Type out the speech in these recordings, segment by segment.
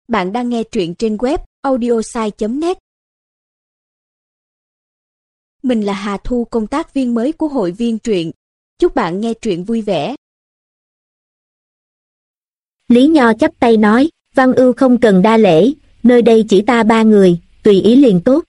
Bạn đang nghe truyện trên web audiosai.net. Mình là Hà Thu, công tác viên mới của hội viên truyện. Chúc bạn nghe truyện vui vẻ. Lý Nho chắp tay nói, Văn Ưu không cần đa lễ, nơi đây chỉ ta ba người, tùy ý liền tốt.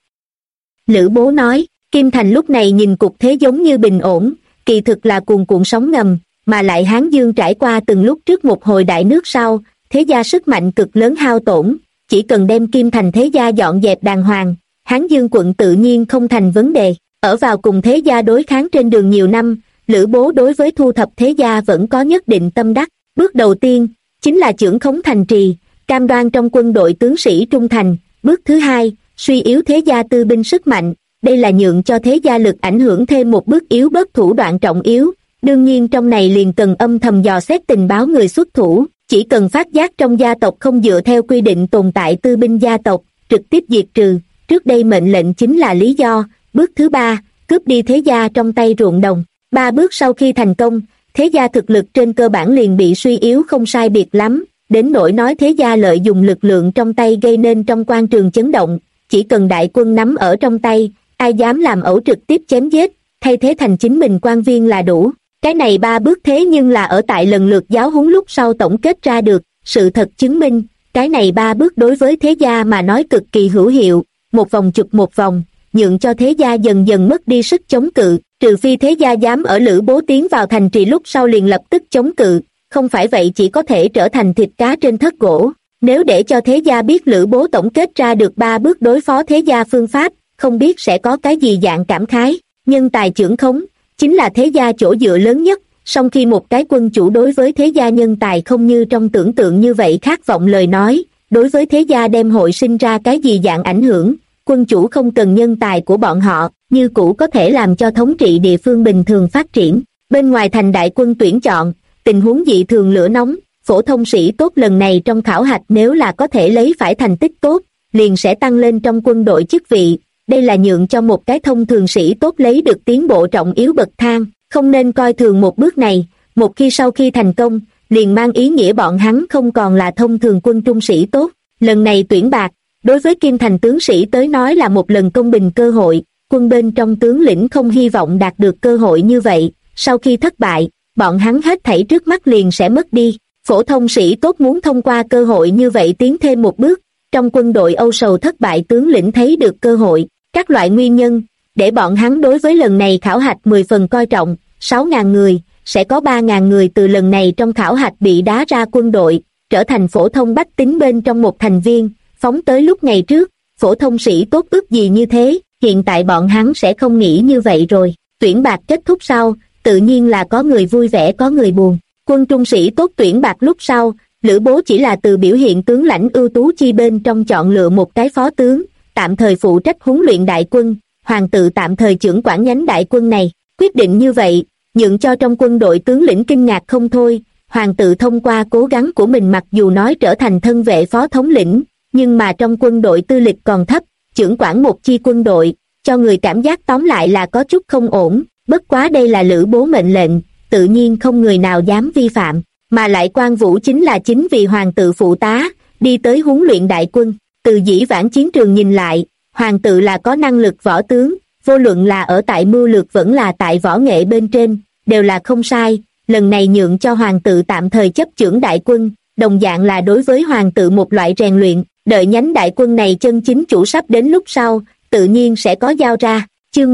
Lữ Bố nói, Kim Thành lúc này nhìn cục thế giống như bình ổn, kỳ thực là cuồn cuộn sóng ngầm, mà lại Hán Dương trải qua từng lúc trước một hồi đại nước sau, thế gia sức mạnh cực lớn hao tổn, chỉ cần đem Kim Thành thế gia dọn dẹp đàng hoàng, Hán Dương quận tự nhiên không thành vấn đề. Ở vào cùng thế gia đối kháng trên đường nhiều năm, Lữ Bố đối với thu thập thế gia vẫn có nhất định tâm đắc. Bước đầu tiên chính là chưởng khống thành trì, cam đoan trong quân đội tướng sĩ trung thành. Bước thứ hai, suy yếu thế gia tư binh sức mạnh, đây là nhượng cho thế gia lực ảnh hưởng thêm một bước yếu bớt thủ đoạn trọng yếu. Đương nhiên trong này liền cần âm thầm dò xét tình báo người xuất thủ, chỉ cần phát giác trong gia tộc không dựa theo quy định tồn tại tư binh gia tộc, trực tiếp diệt trừ. Trước đây mệnh lệnh chính là lý do. Bước thứ ba, cướp đi thế gia trong tay ruộng đồng. Ba bước sau khi thành công, thế gia thực lực trên cơ bản liền bị suy yếu không sai biệt lắm, đến nỗi nói thế gia lợi dụng lực lượng trong tay gây nên trong quan trường chấn động, chỉ cần đại quân nắm ở trong tay, ai dám làm ẩu trực tiếp chém giết, thay thế thành chính mình quan viên là đủ. Cái này ba bước thế nhưng là ở tại lần lượt giáo huấn lúc sau tổng kết ra được, sự thật chứng minh, cái này ba bước đối với thế gia mà nói cực kỳ hữu hiệu, một vòng chụp một vòng, nhượng cho thế gia dần dần mất đi sức chống cự, trừ phi thế gia dám ở Lữ Bố tiến vào thành trì lúc sau liền lập tức chống cự, không phải vậy chỉ có thể trở thành thịt cá trên thớt gỗ. Nếu để cho thế gia biết Lữ Bố tổng kết ra được ba bước đối phó thế gia phương pháp, không biết sẽ có cái gì dạng cảm khái. Nhân tài chưởng khống chính là thế gia chỗ dựa lớn nhất, song khi một cái quân chủ đối với thế gia nhân tài không như trong tưởng tượng như vậy khát vọng lời nói, đối với thế gia đem hội sinh ra cái gì dạng ảnh hưởng. Quân chủ không cần nhân tài của bọn họ, như cũ có thể làm cho thống trị địa phương bình thường phát triển. Bên ngoài thành đại quân tuyển chọn, tình huống dị thường lửa nóng, phổ thông sĩ tốt lần này trong khảo hạch nếu là có thể lấy phải thành tích tốt, liền sẽ tăng lên trong quân đội chức vị. Đây là nhượng cho một cái thông thường sĩ tốt lấy được tiến bộ trọng yếu bậc thang, không nên coi thường một bước này. Một khi sau khi thành công, liền mang ý nghĩa bọn hắn không còn là thông thường quân trung sĩ tốt. Lần này tuyển bạc, đối với Kim Thành tướng sĩ tới nói là một lần công bình cơ hội, quân bên trong tướng lĩnh không hy vọng đạt được cơ hội như vậy, sau khi thất bại, bọn hắn hết thảy trước mắt liền sẽ mất đi. Phổ thông sĩ tốt muốn thông qua cơ hội như vậy tiến thêm một bước, trong quân đội âu sầu thất bại tướng lĩnh thấy được cơ hội, các loại nguyên nhân, để bọn hắn đối với lần này khảo hạch 10 phần coi trọng. 6.000 người, sẽ có 3.000 người từ lần này trong khảo hạch bị đá ra quân đội, trở thành phổ thông bách tính bên trong một thành viên. Phóng tới lúc ngày trước, phổ thông sĩ tốt ước gì như thế, hiện tại bọn hắn sẽ không nghĩ như vậy rồi. Tuyển bạc kết thúc sau, tự nhiên là có người vui vẻ có người buồn. Quân trung sĩ tốt tuyển bạc lúc sau, Lữ Bố chỉ là từ biểu hiện tướng lãnh ưu tú chi bên trong chọn lựa một cái phó tướng, tạm thời phụ trách huấn luyện đại quân, hoàng tự tạm thời trưởng quản nhánh đại quân này. Quyết định như vậy, nhượng cho trong quân đội tướng lĩnh kinh ngạc không thôi. Hoàng tự thông qua cố gắng của mình mặc dù nói trở thành thân vệ phó thống lĩnh, nhưng mà trong quân đội tư lịch còn thấp, trưởng quản một chi quân đội, cho người cảm giác tóm lại là có chút không ổn. Bất quá đây là Lữ Bố mệnh lệnh, tự nhiên không người nào dám vi phạm, mà lại Quan Vũ chính vì hoàng tự phụ tá, đi tới huấn luyện đại quân. Từ dĩ vãng chiến trường nhìn lại, hoàng tự là có năng lực võ tướng, vô luận là ở tại mưu lược vẫn là tại võ nghệ bên trên, đều là không sai. Lần này nhượng cho hoàng tự tạm thời chấp chưởng đại quân, đồng dạng là đối với hoàng tự một loại rèn luyện. Đợi nhánh đại quân này chân chính chủ sắp đến lúc sau, tự nhiên sẽ có giao ra. Chương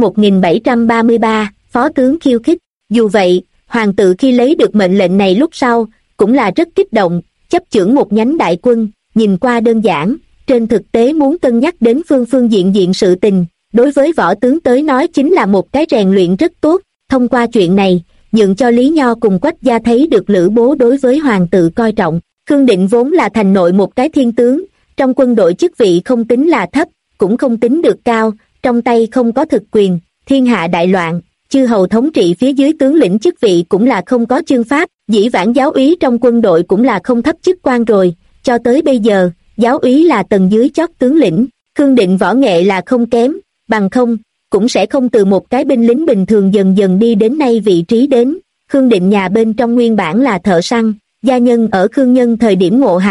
1733, phó tướng khiêu khích. Dù vậy, hoàng tự khi lấy được mệnh lệnh này lúc sau, cũng là rất kích động. Chấp chưởng một nhánh đại quân, nhìn qua đơn giản, trên thực tế muốn cân nhắc đến phương diện sự tình, đối với võ tướng tới nói chính là một cái rèn luyện rất tốt. Thông qua chuyện này, nhượng cho Lý Nho cùng Quách gia thấy được Lữ Bố đối với hoàng tự coi trọng. Khương Định vốn là thành nội một cái thiên tướng, trong quân đội chức vị không tính là thấp, cũng không tính được cao, trong tay không có thực quyền, thiên hạ đại loạn, chư hầu thống trị phía dưới tướng lĩnh chức vị cũng là không có chương pháp, dĩ vãng giáo úy trong quân đội cũng là không thấp chức quan rồi, cho tới bây giờ, giáo úy là tầng dưới chót tướng lĩnh. Khương Định võ nghệ là không kém, bằng không, cũng sẽ không từ một cái binh lính bình thường dần dần đi đến nay vị trí đến. Khương Định nhà bên trong nguyên bản là thợ săn, gia nhân ở Khương Nhân thời điểm ngộ hại,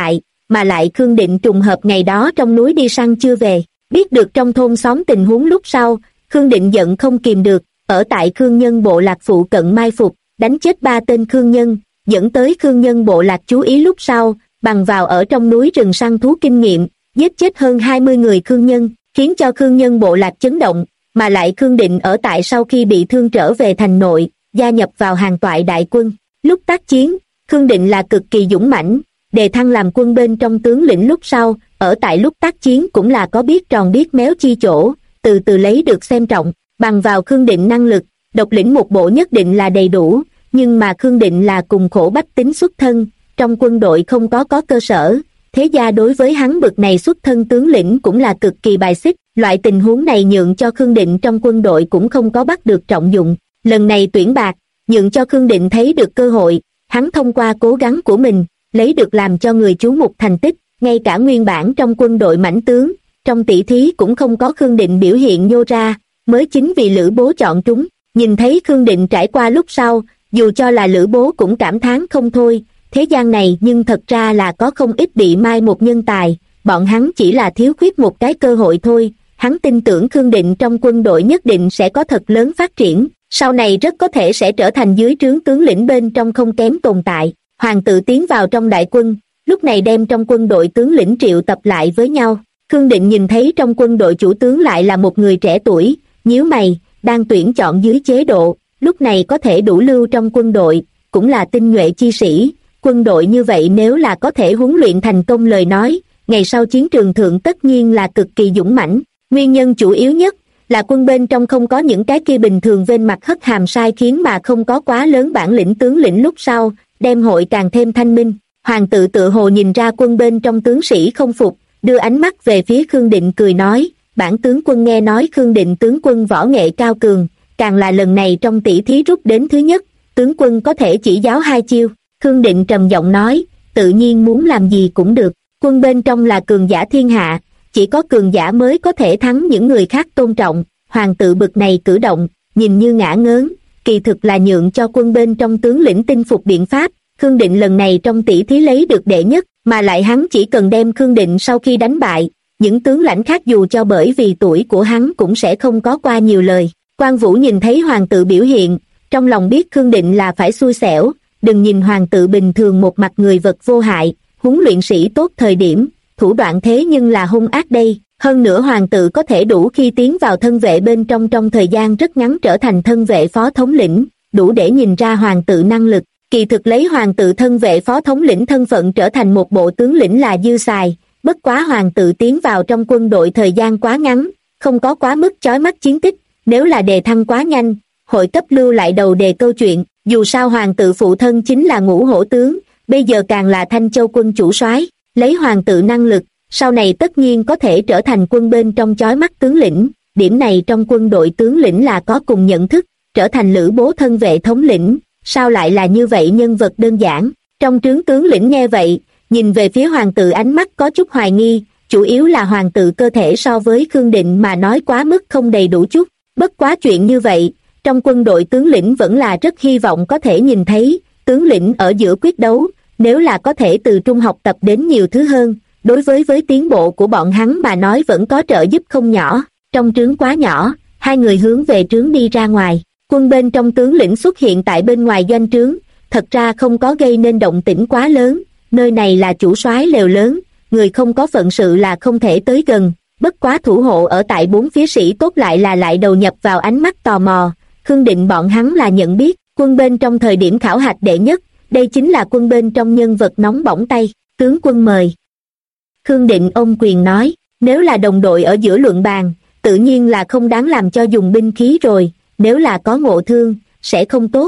mà lại Khương Định trùng hợp ngày đó trong núi đi săn chưa về. Biết được trong thôn xóm tình huống lúc sau, Khương Định giận không kìm được, ở tại Khương Nhân bộ lạc phụ cận mai phục, đánh chết 3 tên Khương Nhân, dẫn tới Khương Nhân bộ lạc chú ý lúc sau, bằng vào ở trong núi rừng săn thú kinh nghiệm, giết chết hơn 20 người Khương Nhân, khiến cho Khương Nhân bộ lạc chấn động, mà lại Khương Định ở tại sau khi bị thương trở về thành nội, gia nhập vào hàng toại đại quân. Lúc tác chiến, Khương Định là cực kỳ dũng mãnh, đề thăng làm quân bên trong tướng lĩnh lúc sau, ở tại lúc tác chiến cũng là có biết tròn biết méo chi chỗ, từ từ lấy được xem trọng, bằng vào Khương Định năng lực, độc lĩnh một bộ nhất định là đầy đủ, nhưng mà Khương Định là cùng khổ bách tính xuất thân, trong quân đội không có cơ sở, thế gia đối với hắn bực này xuất thân tướng lĩnh cũng là cực kỳ bài xích, loại tình huống này nhượng cho Khương Định trong quân đội cũng không có bắt được trọng dụng. Lần này tuyển bạc, nhượng cho Khương Định thấy được cơ hội, hắn thông qua cố gắng của mình, lấy được làm cho người chú mục thành tích, ngay cả nguyên bản trong quân đội mãnh tướng, trong tỷ thí cũng không có Khương Định biểu hiện nhô ra, mới chính vì Lữ Bố chọn trúng. Nhìn thấy Khương Định trải qua lúc sau, dù cho là Lữ Bố cũng cảm thán không thôi, thế gian này nhưng thật ra là có không ít bị mai một nhân tài, bọn hắn chỉ là thiếu khuyết một cái cơ hội thôi. Hắn tin tưởng Khương Định trong quân đội nhất định sẽ có thật lớn phát triển, sau này rất có thể sẽ trở thành dưới trướng tướng lĩnh bên trong không kém tồn tại. Hoàng tự tiến vào trong đại quân, lúc này đem trong quân đội tướng lĩnh triệu tập lại với nhau. Khương Định nhìn thấy trong quân đội chủ tướng lại là một người trẻ tuổi, nhíu mày, đang tuyển chọn dưới chế độ, lúc này có thể đủ lưu trong quân đội, cũng là tinh nhuệ chi sĩ. Quân đội như vậy nếu là có thể huấn luyện thành công lời nói, ngày sau chiến trường thượng tất nhiên là cực kỳ dũng mãnh. Nguyên nhân chủ yếu nhất là quân bên trong không có những cái kia bình thường bên mặt hất hàm sai khiến mà không có quá lớn bản lĩnh tướng lĩnh lúc sau, đem hội càng thêm thanh minh. Hoàng tự tự hồ nhìn ra quân bên trong tướng sĩ không phục, đưa ánh mắt về phía Khương Định cười nói, bản tướng quân nghe nói Khương Định tướng quân võ nghệ cao cường, càng là lần này trong tỷ thí rút đến thứ nhất, tướng quân có thể chỉ giáo 2 chiêu. Khương Định trầm giọng nói, tự nhiên muốn làm gì cũng được, quân bên trong là cường giả thiên hạ, chỉ có cường giả mới có thể thắng những người khác tôn trọng. Hoàng tự bực này cử động, nhìn như ngả ngớn, kỳ thực là nhượng cho quân bên trong tướng lĩnh tinh phục biện pháp. Khương Định lần này trong tỷ thí lấy được đệ nhất, mà lại hắn chỉ cần đem Khương Định sau khi đánh bại, những tướng lãnh khác dù cho bởi vì tuổi của hắn cũng sẽ không có qua nhiều lời. Quan Vũ nhìn thấy hoàng tự biểu hiện, trong lòng biết Khương Định là phải xui xẻo, đừng nhìn hoàng tự bình thường một mặt người vật vô hại, huấn luyện sĩ tốt thời điểm, thủ đoạn thế nhưng là hung ác đây. Hơn nữa hoàng tự có thể đủ khi tiến vào thân vệ bên trong thời gian rất ngắn trở thành thân vệ phó thống lĩnh, đủ để nhìn ra hoàng tự năng lực. Kỳ thực lấy hoàng tự thân vệ phó thống lĩnh thân phận trở thành một bộ tướng lĩnh là dư xài, bất quá hoàng tự tiến vào trong quân đội thời gian quá ngắn, không có quá mức chói mắt chiến tích, nếu là đề thăng quá nhanh, hội cấp lưu lại đầu đề câu chuyện. Dù sao hoàng tự phụ thân chính là Ngũ Hổ tướng, bây giờ càng là Thanh Châu quân chủ soái, lấy hoàng tự năng lực, sau này tất nhiên có thể trở thành quân bên trong chói mắt tướng lĩnh. Điểm này trong quân đội tướng lĩnh là có cùng nhận thức, trở thành Lữ Bố thân vệ thống lĩnh, sao lại là như vậy nhân vật đơn giản. Trong trướng tướng lĩnh nghe vậy, nhìn về phía hoàng tự ánh mắt có chút hoài nghi, chủ yếu là hoàng tự cơ thể so với Khương Định mà nói quá mức không đầy đủ chút. Bất quá chuyện như vậy, trong quân đội tướng lĩnh vẫn là rất hy vọng có thể nhìn thấy, tướng lĩnh ở giữa quyết đấu, nếu là có thể từ trung học tập đến nhiều thứ hơn, đối với tiến bộ của bọn hắn mà nói vẫn có trợ giúp không nhỏ. Trong trướng quá nhỏ, hai người hướng về trướng đi ra ngoài. Quân bên trong tướng lĩnh xuất hiện tại bên ngoài doanh trướng, thật ra không có gây nên động tĩnh quá lớn, nơi này là chủ soái lều lớn, người không có phận sự là không thể tới gần, bất quá thủ hộ ở tại bốn phía sĩ tốt lại đầu nhập vào ánh mắt tò mò. Khương Định bọn hắn là nhận biết, quân bên trong thời điểm khảo hạch đệ nhất, đây chính là quân bên trong nhân vật nóng bỏng tay, tướng quân mời. Khương Định ôm quyền nói, nếu là đồng đội ở giữa luận bàn, tự nhiên là không đáng làm cho dùng binh khí rồi, nếu là có ngộ thương, sẽ không tốt.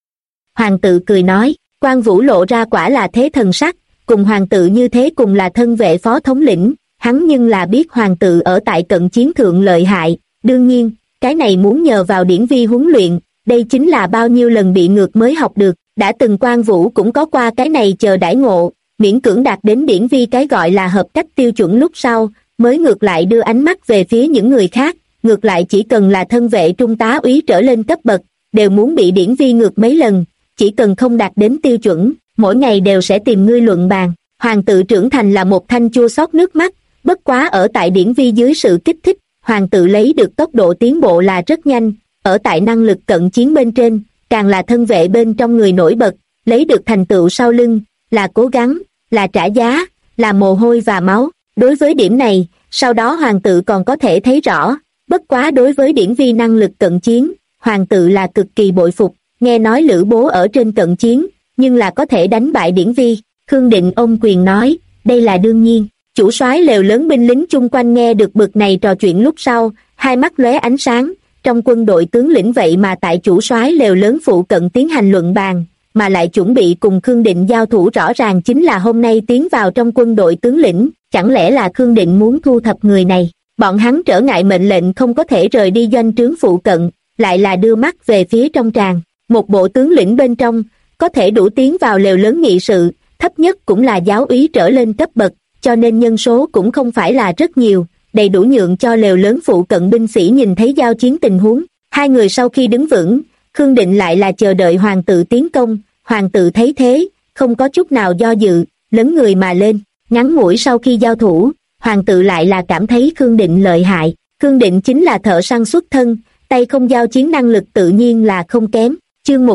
Hoàng tự cười nói, Quan Vũ lộ ra quả là thế thần sắc, cùng hoàng tự như thế cùng là thân vệ phó thống lĩnh, hắn nhưng là biết hoàng tự ở tại cận chiến thượng lợi hại, đương nhiên, cái này muốn nhờ vào điển vi huấn luyện, đây chính là bao nhiêu lần bị ngược mới học được, đã từng Quan Vũ cũng có qua cái này chờ đãi ngộ, miễn cưỡng đạt đến điển vi cái gọi là hợp cách tiêu chuẩn lúc sau, mới ngược lại đưa ánh mắt về phía những người khác, ngược lại chỉ cần là thân vệ trung tá úy trở lên cấp bậc, đều muốn bị điển vi ngược mấy lần, chỉ cần không đạt đến tiêu chuẩn, mỗi ngày đều sẽ tìm ngươi luận bàn. Hoàng tự trưởng thành là một thanh chua xót nước mắt, bất quá ở tại điển vi dưới sự kích thích, hoàng tự lấy được tốc độ tiến bộ là rất nhanh, ở tại năng lực cận chiến bên trên, càng là thân vệ bên trong người nổi bật, lấy được thành tựu sau lưng, là cố gắng, là trả giá, là mồ hôi và máu. Đối với điểm này, sau đó hoàng tự còn có thể thấy rõ, bất quá đối với điển vi năng lực cận chiến, hoàng tự là cực kỳ bội phục, nghe nói Lữ Bố ở trên cận chiến, nhưng là có thể đánh bại điển vi. Khương Định ôm quyền nói, đây là đương nhiên. Chủ soái lều lớn binh lính chung quanh nghe được bực này trò chuyện lúc sau, hai mắt lóe ánh sáng, trong quân đội tướng lĩnh vậy mà tại chủ soái lều lớn phụ cận tiến hành luận bàn, mà lại chuẩn bị cùng Khương Định giao thủ, rõ ràng chính là hôm nay tiến vào trong quân đội tướng lĩnh, chẳng lẽ là Khương Định muốn thu thập người này. Bọn hắn trở ngại mệnh lệnh không có thể rời đi doanh trướng phụ cận, lại là đưa mắt về phía trong tràng, một bộ tướng lĩnh bên trong, có thể đủ tiến vào lều lớn nghị sự, thấp nhất cũng là giáo úy trở lên cấp bậc, cho nên nhân số cũng không phải là rất nhiều, đầy đủ nhượng cho lều lớn phụ cận binh sĩ nhìn thấy giao chiến tình huống. Hai người sau khi đứng vững, Khương Định lại là chờ đợi hoàng tự tiến công, hoàng tự thấy thế, không có chút nào do dự, lấn người mà lên, ngắn ngủi sau khi giao thủ, hoàng tự lại là cảm thấy Khương Định lợi hại. Khương Định chính là thợ săn xuất thân, tay không giao chiến năng lực tự nhiên là không kém. Chương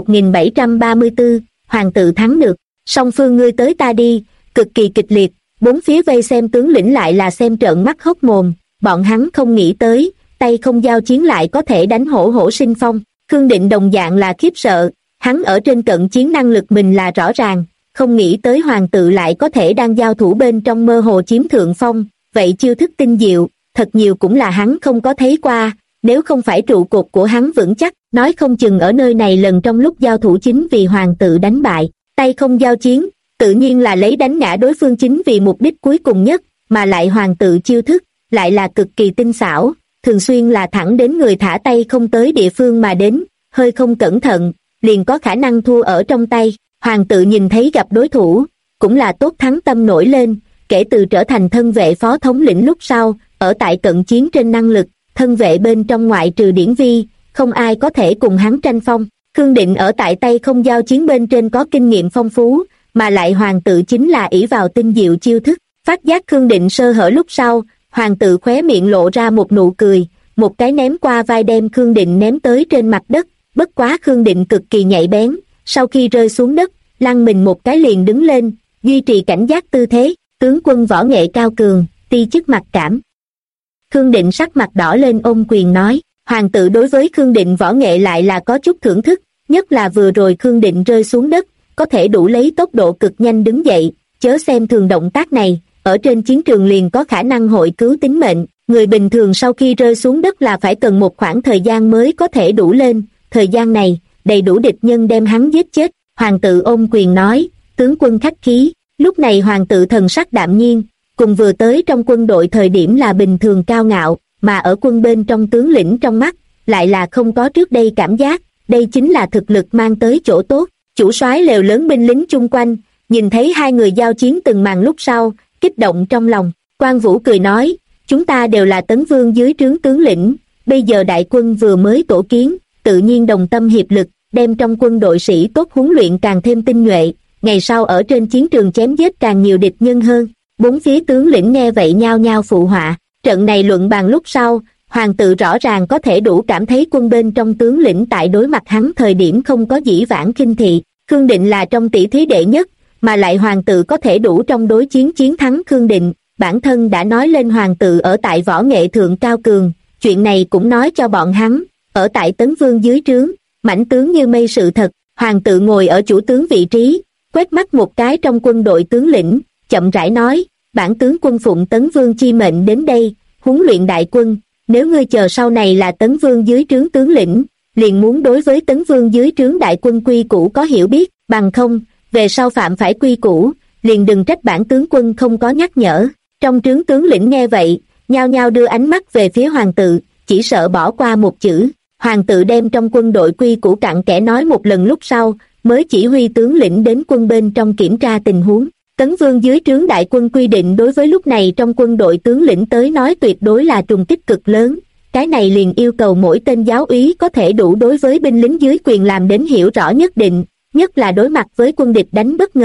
1734, hoàng tự thắng được, song phương ngươi tới ta đi, cực kỳ kịch liệt, bốn phía vây xem tướng lĩnh lại là xem trợn mắt hốc mồm, bọn hắn không nghĩ tới, tay không giao chiến lại có thể đánh hổ hổ sinh phong. Khương Định đồng dạng là khiếp sợ, hắn ở trên cận chiến năng lực mình là rõ ràng, không nghĩ tới hoàng tự lại có thể đang giao thủ bên trong mơ hồ chiếm thượng phong, vậy chiêu thức tinh diệu, thật nhiều cũng là hắn không có thấy qua, nếu không phải trụ cột của hắn vững chắc, nói không chừng ở nơi này lần trong lúc giao thủ chính vì hoàng tự đánh bại. Tay không giao chiến, tự nhiên là lấy đánh ngã đối phương chính vì mục đích cuối cùng nhất, mà lại hoàng tự chiêu thức, lại là cực kỳ tinh xảo, thường xuyên là thẳng đến người thả tay không tới địa phương mà đến, hơi không cẩn thận, liền có khả năng thua ở trong tay. Hoàng tự nhìn thấy gặp đối thủ, cũng là tốt thắng tâm nổi lên, kể từ trở thành thân vệ phó thống lĩnh lúc sau, ở tại cận chiến trên năng lực, thân vệ bên trong ngoại trừ điển vi, không ai có thể cùng hắn tranh phong. Khương Định ở tại tay không giao chiến bên trên có kinh nghiệm phong phú, mà lại hoàng tự chính là ỷ vào tinh diệu chiêu thức, phát giác Khương Định sơ hở lúc sau, hoàng tự khóe miệng lộ ra một nụ cười, một cái ném qua vai đem Khương Định ném tới trên mặt đất, bất quá Khương Định cực kỳ nhạy bén, sau khi rơi xuống đất, lăn mình một cái liền đứng lên, duy trì cảnh giác tư thế, tướng quân võ nghệ cao cường, ti chức mặc cảm. Khương Định sắc mặt đỏ lên ôm quyền nói, hoàng tự đối với Khương Định võ nghệ lại là có chút thưởng thức, nhất là vừa rồi Khương Định rơi xuống đất, có thể đủ lấy tốc độ cực nhanh đứng dậy, chớ xem thường động tác này, ở trên chiến trường liền có khả năng hội cứu tính mệnh, người bình thường sau khi rơi xuống đất là phải cần một khoảng thời gian mới có thể đủ lên, thời gian này, đầy đủ địch nhân đem hắn giết chết. Hoàng tự ôm quyền nói, tướng quân khách khí. Lúc này hoàng tự thần sắc đạm nhiên, cùng vừa tới trong quân đội thời điểm là bình thường cao ngạo, mà ở quân bên trong tướng lĩnh trong mắt, lại là không có trước đây cảm giác, đây chính là thực lực mang tới chỗ tốt. Chủ soái lều lớn binh lính chung quanh, nhìn thấy hai người giao chiến từng màn lúc sau, kích động trong lòng. Quan Vũ cười nói, chúng ta đều là Tấn Vương dưới trướng tướng lĩnh, bây giờ đại quân vừa mới tổ kiến, tự nhiên đồng tâm hiệp lực, đem trong quân đội sĩ tốt huấn luyện càng thêm tinh nhuệ, ngày sau ở trên chiến trường chém giết càng nhiều địch nhân hơn. Bốn phía tướng lĩnh nghe vậy nhao nhao phụ họa. Trận này luận bàn lúc sau, hoàng tự rõ ràng có thể đủ cảm thấy quân bên trong tướng lĩnh tại đối mặt hắn thời điểm không có dĩ vãng khinh thị. Khương Định là trong tỷ thí đệ nhất, mà lại hoàng tự có thể đủ trong đối chiến chiến thắng Khương Định, bản thân đã nói lên hoàng tự ở tại võ nghệ thượng cao cường, chuyện này cũng nói cho bọn hắn, ở tại Tấn Vương dưới trướng, mãnh tướng như mây sự thật. Hoàng tự ngồi ở chủ tướng vị trí, quét mắt một cái trong quân đội tướng lĩnh, chậm rãi nói, bản tướng quân phụng Tấn Vương chi mệnh đến đây, huấn luyện đại quân, nếu ngươi chờ sau này là Tấn Vương dưới trướng tướng lĩnh, liền muốn đối với Tấn Vương dưới trướng đại quân quy củ có hiểu biết, bằng không, về sau phạm phải quy củ, liền đừng trách bản tướng quân không có nhắc nhở. Trong trướng tướng lĩnh nghe vậy, nhao nhao đưa ánh mắt về phía hoàng tự, chỉ sợ bỏ qua một chữ. Hoàng tự đem trong quân đội quy củ cặn kẽ nói một lần lúc sau, mới chỉ huy tướng lĩnh đến quân bên trong kiểm tra tình huống. Tấn Vương dưới trướng đại quân quy định đối với lúc này trong quân đội tướng lĩnh tới nói tuyệt đối là trùng kích cực lớn. Cái này liền yêu cầu mỗi tên giáo úy có thể đủ đối với binh lính dưới quyền làm đến hiểu rõ nhất định, nhất là đối mặt với quân địch đánh bất ngờ,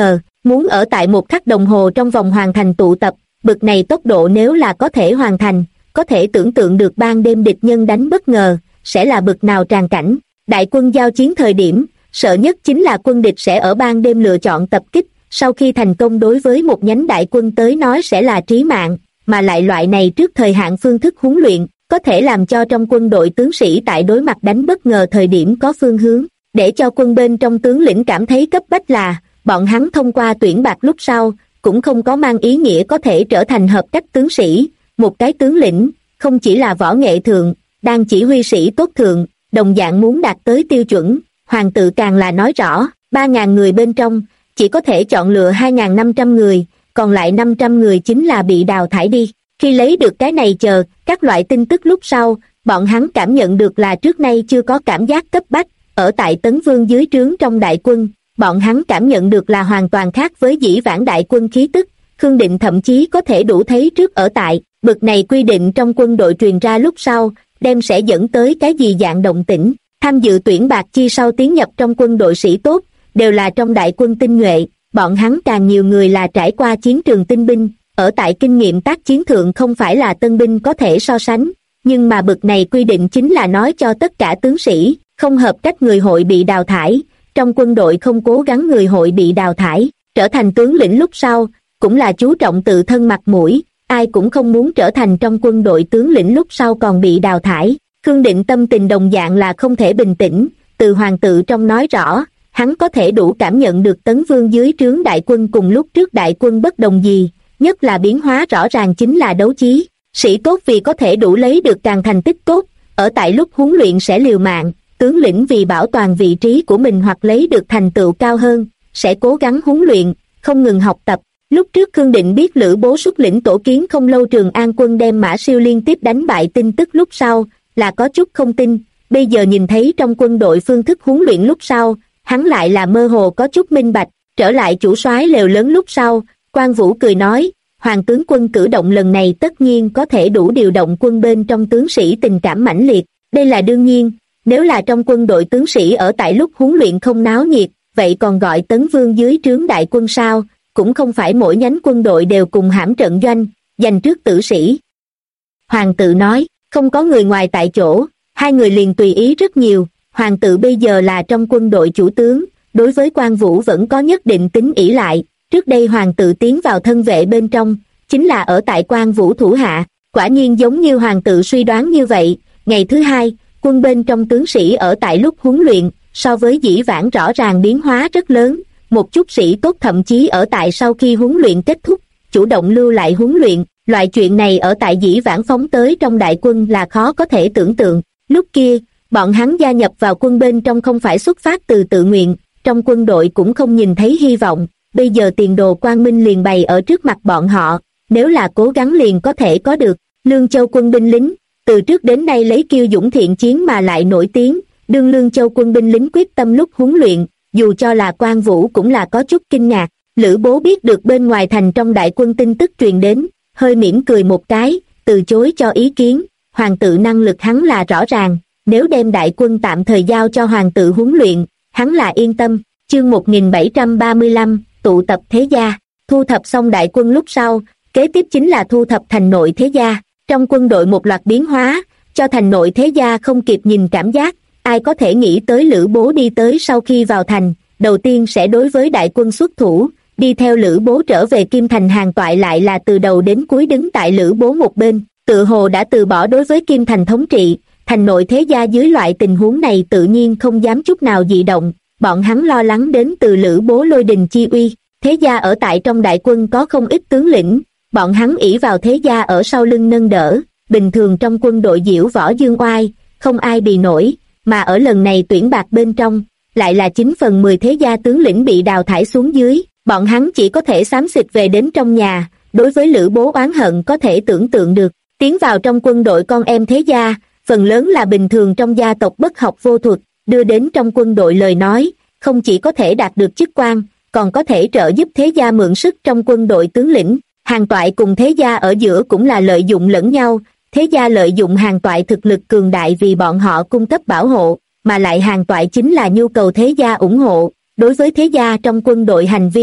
muốn ở tại một khắc đồng hồ trong vòng hoàn thành tụ tập, bực này tốc độ nếu là có thể hoàn thành, có thể tưởng tượng được ban đêm địch nhân đánh bất ngờ, sẽ là bực nào tràn cảnh. Đại quân giao chiến thời điểm, sợ nhất chính là quân địch sẽ ở ban đêm lựa chọn tập kích, sau khi thành công đối với một nhánh đại quân tới nói sẽ là trí mạng, mà lại loại này trước thời hạn phương thức huấn luyện, có thể làm cho trong quân đội tướng sĩ tại đối mặt đánh bất ngờ thời điểm có phương hướng, để cho quân bên trong tướng lĩnh cảm thấy cấp bách là, bọn hắn thông qua tuyển bạt lúc sau, cũng không có mang ý nghĩa có thể trở thành hợp cách tướng sĩ, một cái tướng lĩnh, không chỉ là võ nghệ thượng, đang chỉ huy sĩ tốt thượng, đồng dạng muốn đạt tới tiêu chuẩn, hoàng tự càng là nói rõ, 3.000 người bên trong, chỉ có thể chọn lựa 2.500 người, còn lại 500 người chính là bị đào thải đi. Khi lấy được cái này chờ, các loại tin tức lúc sau, bọn hắn cảm nhận được là trước nay chưa có cảm giác cấp bách, ở tại Tấn Vương dưới trướng trong đại quân, bọn hắn cảm nhận được là hoàn toàn khác với dĩ vãng đại quân khí tức, Khương Định thậm chí có thể đủ thấy trước ở tại, bực này quy định trong quân đội truyền ra lúc sau, đem sẽ dẫn tới cái gì dạng động tĩnh, tham dự tuyển bạt chi sau tiến nhập trong quân đội sĩ tốt, đều là trong đại quân tinh nhuệ, bọn hắn càng nhiều người là trải qua chiến trường tinh binh, ở tại kinh nghiệm tác chiến thượng không phải là tân binh có thể so sánh, nhưng mà bực này quy định chính là nói cho tất cả tướng sĩ, không hợp cách người hội bị đào thải, trong quân đội không cố gắng người hội bị đào thải, trở thành tướng lĩnh lúc sau, cũng là chú trọng tự thân mặt mũi, ai cũng không muốn trở thành trong quân đội tướng lĩnh lúc sau còn bị đào thải. Khương Định tâm tình đồng dạng là không thể bình tĩnh, từ hoàng tự trong nói rõ, hắn có thể đủ cảm nhận được Tấn Vương dưới trướng đại quân cùng lúc trước đại quân bất đồng gì, nhất là biến hóa rõ ràng chính là đấu chí, sĩ tốt vì có thể đủ lấy được càng thành tích tốt, ở tại lúc huấn luyện sẽ liều mạng, tướng lĩnh vì bảo toàn vị trí của mình hoặc lấy được thành tựu cao hơn, sẽ cố gắng huấn luyện, không ngừng học tập. Lúc trước Khương Định biết Lữ Bố xuất lĩnh tổ kiến không lâu Trường An quân đem Mã Siêu liên tiếp đánh bại tin tức lúc sau, là có chút không tin, bây giờ nhìn thấy trong quân đội phương thức huấn luyện lúc sau, hắn lại là mơ hồ có chút minh bạch, trở lại chủ soái lều lớn lúc sau, Quan Vũ cười nói, Hoàng tướng quân cử động lần này tất nhiên có thể đủ điều động quân bên trong tướng sĩ tình cảm mãnh liệt, đây là đương nhiên, nếu là trong quân đội tướng sĩ ở tại lúc huấn luyện không náo nhiệt, vậy còn gọi Tấn Vương dưới trướng đại quân sao, cũng không phải mỗi nhánh quân đội đều cùng hãm trận doanh, giành trước tử sĩ. Hoàng tự nói, không có người ngoài tại chỗ, hai người liền tùy ý rất nhiều, hoàng tự bây giờ là trong quân đội chủ tướng, đối với Quan Vũ vẫn có nhất định tính ỷ lại, trước đây hoàng tự tiến vào thân vệ bên trong, chính là ở tại Quan Vũ thủ hạ, quả nhiên giống như hoàng tự suy đoán như vậy, ngày thứ hai, quân bên trong tướng sĩ ở tại lúc huấn luyện, so với dĩ vãng rõ ràng biến hóa rất lớn, một chút sĩ tốt thậm chí ở tại sau khi huấn luyện kết thúc, chủ động lưu lại huấn luyện, loại chuyện này ở tại dĩ vãng phóng tới trong đại quân là khó có thể tưởng tượng. Lúc kia, bọn hắn gia nhập vào quân bên trong không phải xuất phát từ tự nguyện, trong quân đội cũng không nhìn thấy hy vọng, bây giờ tiền đồ quang minh liền bày ở trước mặt bọn họ, nếu là cố gắng liền có thể có được. Lương Châu quân binh lính, từ trước đến nay lấy kiêu dũng thiện chiến mà lại nổi tiếng, đương Lương Châu quân binh lính quyết tâm lúc huấn luyện, dù cho là Quan Vũ cũng là có chút kinh ngạc. Lữ Bố biết được bên ngoài thành trong đại quân tin tức truyền đến, hơi mỉm cười một cái, từ chối cho ý kiến, hoàng tự năng lực hắn là rõ ràng, nếu đem đại quân tạm thời giao cho hoàng tự huấn luyện, hắn là yên tâm. Chương 1735, tụ tập thế gia, thu thập xong đại quân lúc sau, kế tiếp chính là thu thập thành nội thế gia, trong quân đội một loạt biến hóa, cho thành nội thế gia không kịp nhìn cảm giác, ai có thể nghĩ tới Lữ Bố đi tới sau khi vào thành, đầu tiên sẽ đối với đại quân xuất thủ, đi theo Lữ Bố trở về Kim Thành Hàn Toại lại là từ đầu đến cuối đứng tại Lữ Bố một bên, tự hồ đã từ bỏ đối với Kim Thành thống trị, thành nội thế gia dưới loại tình huống này tự nhiên không dám chút nào dị động, bọn hắn lo lắng đến từ Lữ Bố lôi đình chi uy, thế gia ở tại trong đại quân có không ít tướng lĩnh, bọn hắn ỷ vào thế gia ở sau lưng nâng đỡ, bình thường trong quân đội diễu võ dương oai, không ai bì nổi, mà ở lần này tuyển bạt bên trong, lại là 9/10 thế gia tướng lĩnh bị đào thải xuống dưới, bọn hắn chỉ có thể xám xịt về đến trong nhà, đối với Lữ Bố oán hận có thể tưởng tượng được, tiến vào trong quân đội con em thế gia, phần lớn là bình thường trong gia tộc bất học vô thuật, đưa đến trong quân đội lời nói, không chỉ có thể đạt được chức quan, còn có thể trợ giúp thế gia mượn sức trong quân đội tướng lĩnh. Hàn Toại cùng thế gia ở giữa cũng là lợi dụng lẫn nhau, thế gia lợi dụng Hàn Toại thực lực cường đại vì bọn họ cung cấp bảo hộ, mà lại Hàn Toại chính là nhu cầu thế gia ủng hộ, đối với thế gia trong quân đội hành vi,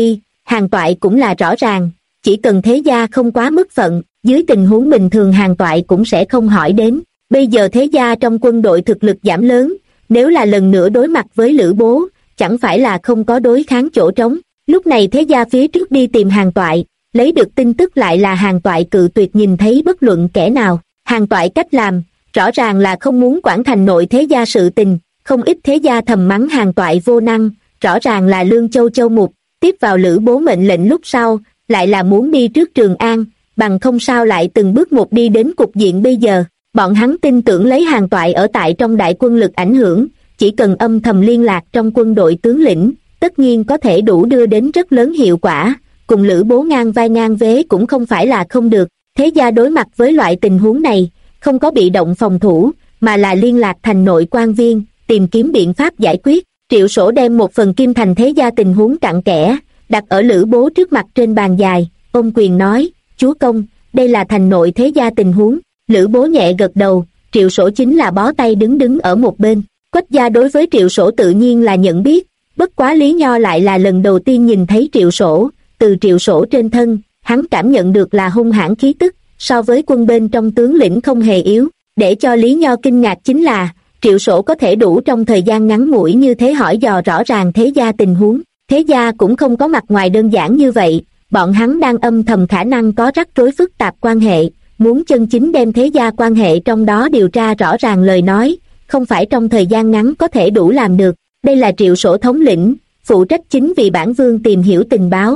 Hàn Toại cũng là rõ ràng, chỉ cần thế gia không quá mức phận, dưới tình huống bình thường Hàn Toại cũng sẽ không hỏi đến. Bây giờ thế gia trong quân đội thực lực giảm lớn, nếu là lần nữa đối mặt với Lữ Bố, chẳng phải là không có đối kháng chỗ trống. Lúc này thế gia phía trước đi tìm Hàn Toại, lấy được tin tức lại là Hàn Toại cự tuyệt nhìn thấy bất luận kẻ nào. Hàn Toại cách làm, rõ ràng là không muốn quản thành nội thế gia sự tình, không ít thế gia thầm mắng Hàn Toại vô năng, rõ ràng là Lương Châu Châu Mục, tiếp vào Lữ Bố mệnh lệnh lúc sau, lại là muốn đi trước Trường An, bằng không sao lại từng bước một đi đến cục diện bây giờ. Bọn hắn tin tưởng lấy Hàn Toại ở tại trong đại quân lực ảnh hưởng, chỉ cần âm thầm liên lạc trong quân đội tướng lĩnh, tất nhiên có thể đủ đưa đến rất lớn hiệu quả, cùng Lữ Bố ngang vai ngang vế cũng không phải là không được. Thế gia đối mặt với loại tình huống này, không có bị động phòng thủ, mà là liên lạc thành nội quan viên, tìm kiếm biện pháp giải quyết. Triệu Sổ đem một phần Kim Thành thế gia tình huống cặn kẽ, đặt ở Lữ Bố trước mặt trên bàn dài, ôm quyền nói, chúa công, đây là thành nội thế gia tình huống. Lữ Bố nhẹ gật đầu, Triệu Sổ chính là bó tay đứng ở một bên. Quách gia đối với Triệu Sổ tự nhiên là nhận biết, bất quá Lý Nho lại là lần đầu tiên nhìn thấy Triệu Sổ, từ Triệu Sổ trên thân, hắn cảm nhận được là hung hãn khí tức, so với quân bên trong tướng lĩnh không hề yếu. Để cho Lý Nho kinh ngạc chính là, Triệu Sổ có thể đủ trong thời gian ngắn ngủi như thế hỏi dò rõ ràng thế gia tình huống. Thế gia cũng không có mặt ngoài đơn giản như vậy, bọn hắn đang âm thầm khả năng có rắc rối phức tạp quan hệ, muốn chân chính đem thế gia quan hệ trong đó điều tra rõ ràng lời nói, không phải trong thời gian ngắn có thể đủ làm được. Đây là Triệu Sổ thống lĩnh, phụ trách chính vì bản vương tìm hiểu tình báo.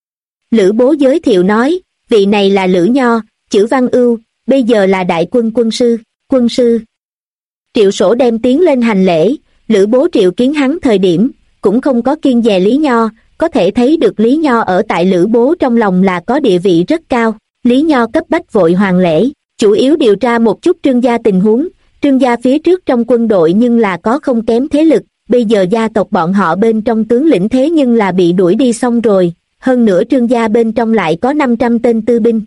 Lữ Bố giới thiệu nói, vị này là Lữ Nho, chữ Văn Ưu, bây giờ là đại quân quân sư. Triệu Sổ đem tiến lên hành lễ, Lữ Bố triệu kiến hắn thời điểm, cũng không có kiêng dè Lý Nho, có thể thấy được Lý Nho ở tại Lữ Bố trong lòng là có địa vị rất cao. Lý Nho cấp bách vội hoàn lễ, chủ yếu điều tra một chút Trương gia tình huống. Trương gia phía trước trong quân đội nhưng là có không kém thế lực, bây giờ gia tộc bọn họ bên trong tướng lĩnh thế nhưng là bị đuổi đi xong rồi, hơn nữa Trương gia bên trong lại có 500 tên tư binh.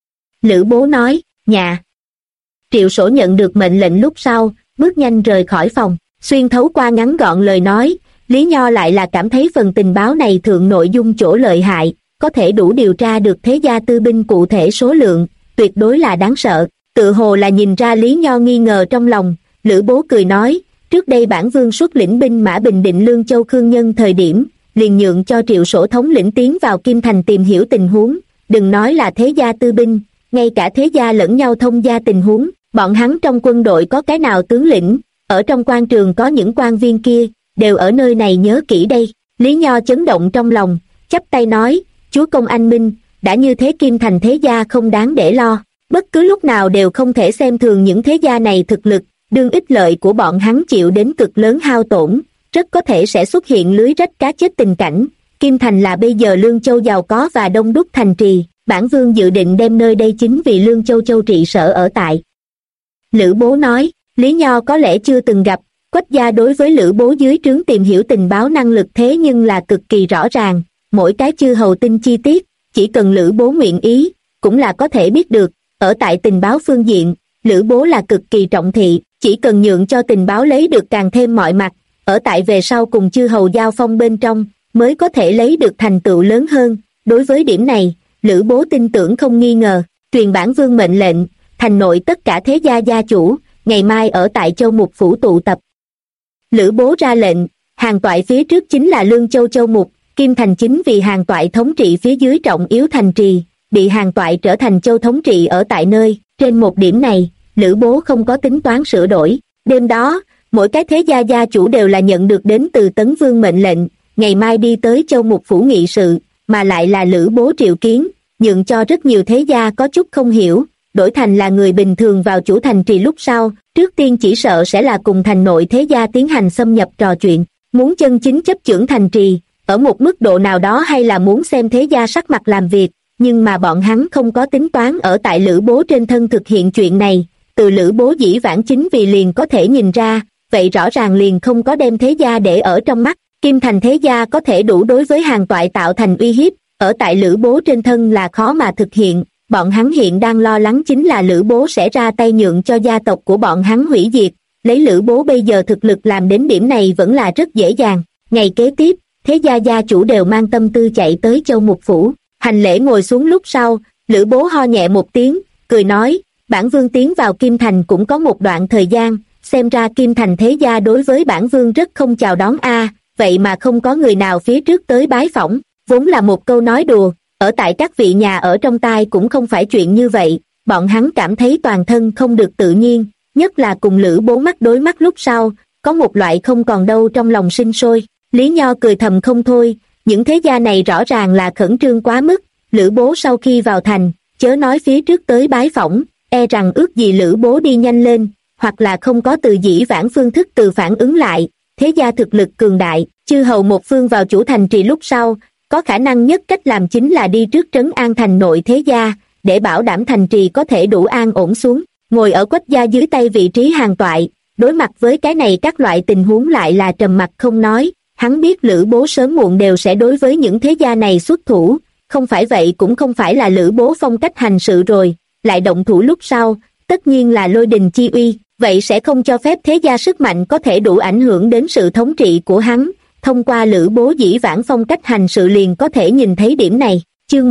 Lữ Bố nói, nhà. Triệu Sổ nhận được mệnh lệnh lúc sau, bước nhanh rời khỏi phòng, xuyên thấu qua ngắn gọn lời nói, Lý Nho lại là cảm thấy phần tình báo này thượng nội dung chỗ lợi hại, có thể đủ điều tra được thế gia tư binh cụ thể số lượng, tuyệt đối là đáng sợ. Tự hồ là nhìn ra Lý Nho nghi ngờ trong lòng, Lữ Bố cười nói, trước đây bản vương xuất lĩnh binh mã bình định Lương Châu Khương Nhân thời điểm, liền nhượng cho Triệu Sổ thống lĩnh tiến vào Kim Thành tìm hiểu tình huống, đừng nói là thế gia tư binh, ngay cả thế gia lẫn nhau thông gia tình huống, bọn hắn trong quân đội có cái nào tướng lĩnh, ở trong quan trường có những quan viên kia, đều ở nơi này nhớ kỹ đây. Lý Nho chấn động trong lòng, chắp tay nói, chúa công anh minh, đã như thế Kim Thành thế gia không đáng để lo, bất cứ lúc nào đều không thể xem thường những thế gia này thực lực, đương ích lợi của bọn hắn chịu đến cực lớn hao tổn, rất có thể sẽ xuất hiện lưới rách cá chết tình cảnh. Kim Thành là bây giờ Lương Châu giàu có và đông đúc thành trì, bản vương dự định đem nơi đây chính vì Lương Châu châu trị sở ở tại. Lữ Bố nói, Lý Nho có lẽ chưa từng gặp, Quách gia đối với Lữ Bố dưới trướng tìm hiểu tình báo năng lực thế nhưng là cực kỳ rõ ràng, mỗi cái chư hầu tin chi tiết, chỉ cần Lữ Bố nguyện ý, cũng là có thể biết được. Ở tại tình báo phương diện, Lữ Bố là cực kỳ trọng thị, chỉ cần nhượng cho tình báo lấy được càng thêm mọi mặt, ở tại về sau cùng chư hầu giao phong bên trong, mới có thể lấy được thành tựu lớn hơn. Đối với điểm này, Lữ Bố tin tưởng không nghi ngờ, truyền bản vương mệnh lệnh, thành nội tất cả thế gia gia chủ, ngày mai ở tại Châu Mục phủ tụ tập. Lữ Bố ra lệnh, Hàn Toại phía trước chính là Lương Châu Châu Mục, Kim Thành chính vì Hàn Toại thống trị phía dưới trọng yếu thành trì, bị Hàn Toại trở thành châu thống trị ở tại nơi. Trên một điểm này, Lữ Bố không có tính toán sửa đổi. Đêm đó, mỗi cái thế gia gia chủ đều là nhận được đến từ Tấn Vương mệnh lệnh, ngày mai đi tới Châu Mục phủ nghị sự, mà lại là Lữ Bố triệu kiến, nhượng cho rất nhiều thế gia có chút không hiểu, đổi thành là người bình thường vào chủ thành trì lúc sau, trước tiên chỉ sợ sẽ là cùng thành nội thế gia tiến hành xâm nhập trò chuyện, muốn chân chính chấp chưởng thành trì, ở một mức độ nào đó hay là muốn xem thế gia sắc mặt làm việc, nhưng mà bọn hắn không có tính toán ở tại Lữ Bố trên thân thực hiện chuyện này, từ Lữ Bố dĩ vãng chính vì liền có thể nhìn ra, vậy rõ ràng liền không có đem thế gia để ở trong mắt. Kim Thành thế gia có thể đủ đối với Hàn Toại tạo thành uy hiếp, ở tại Lữ Bố trên thân là khó mà thực hiện, bọn hắn hiện đang lo lắng chính là Lữ Bố sẽ ra tay nhượng cho gia tộc của bọn hắn hủy diệt, lấy Lữ Bố bây giờ thực lực làm đến điểm này vẫn là rất dễ dàng. Ngày kế tiếp, thế gia gia chủ đều mang tâm tư chạy tới Châu Mục Phủ. Hành lễ ngồi xuống lúc sau, Lữ Bố ho nhẹ một tiếng, cười nói, bản vương tiến vào Kim Thành cũng có một đoạn thời gian, xem ra Kim Thành thế gia đối với bản vương rất không chào đón a, vậy mà không có người nào phía trước tới bái phỏng, vốn là một câu nói đùa, ở tại các vị nhà ở trong tai cũng không phải chuyện như vậy, bọn hắn cảm thấy toàn thân không được tự nhiên, nhất là cùng Lữ Bố mắt đối mắt lúc sau, có một loại không còn đâu trong lòng sinh sôi. Lý Nho cười thầm không thôi, những thế gia này rõ ràng là khẩn trương quá mức, Lữ Bố sau khi vào thành, chớ nói phía trước tới bái phỏng, e rằng ước gì Lữ Bố đi nhanh lên, hoặc là không có từ dĩ vãng phương thức từ phản ứng lại, thế gia thực lực cường đại, chư hầu một phương vào chủ thành trì lúc sau, có khả năng nhất cách làm chính là đi trước trấn an thành nội thế gia, để bảo đảm thành trì có thể đủ an ổn xuống, ngồi ở Quách gia dưới tay vị trí hàng toại, đối mặt với cái này các loại tình huống lại là trầm mặc không nói, hắn biết Lữ Bố sớm muộn đều sẽ đối với những thế gia này xuất thủ, không phải vậy cũng không phải là Lữ Bố phong cách hành sự rồi, lại động thủ lúc sau, tất nhiên là lôi đình chi uy, vậy sẽ không cho phép thế gia sức mạnh có thể đủ ảnh hưởng đến sự thống trị của hắn, thông qua Lữ Bố dĩ vãng phong cách hành sự liền có thể nhìn thấy điểm này. Chương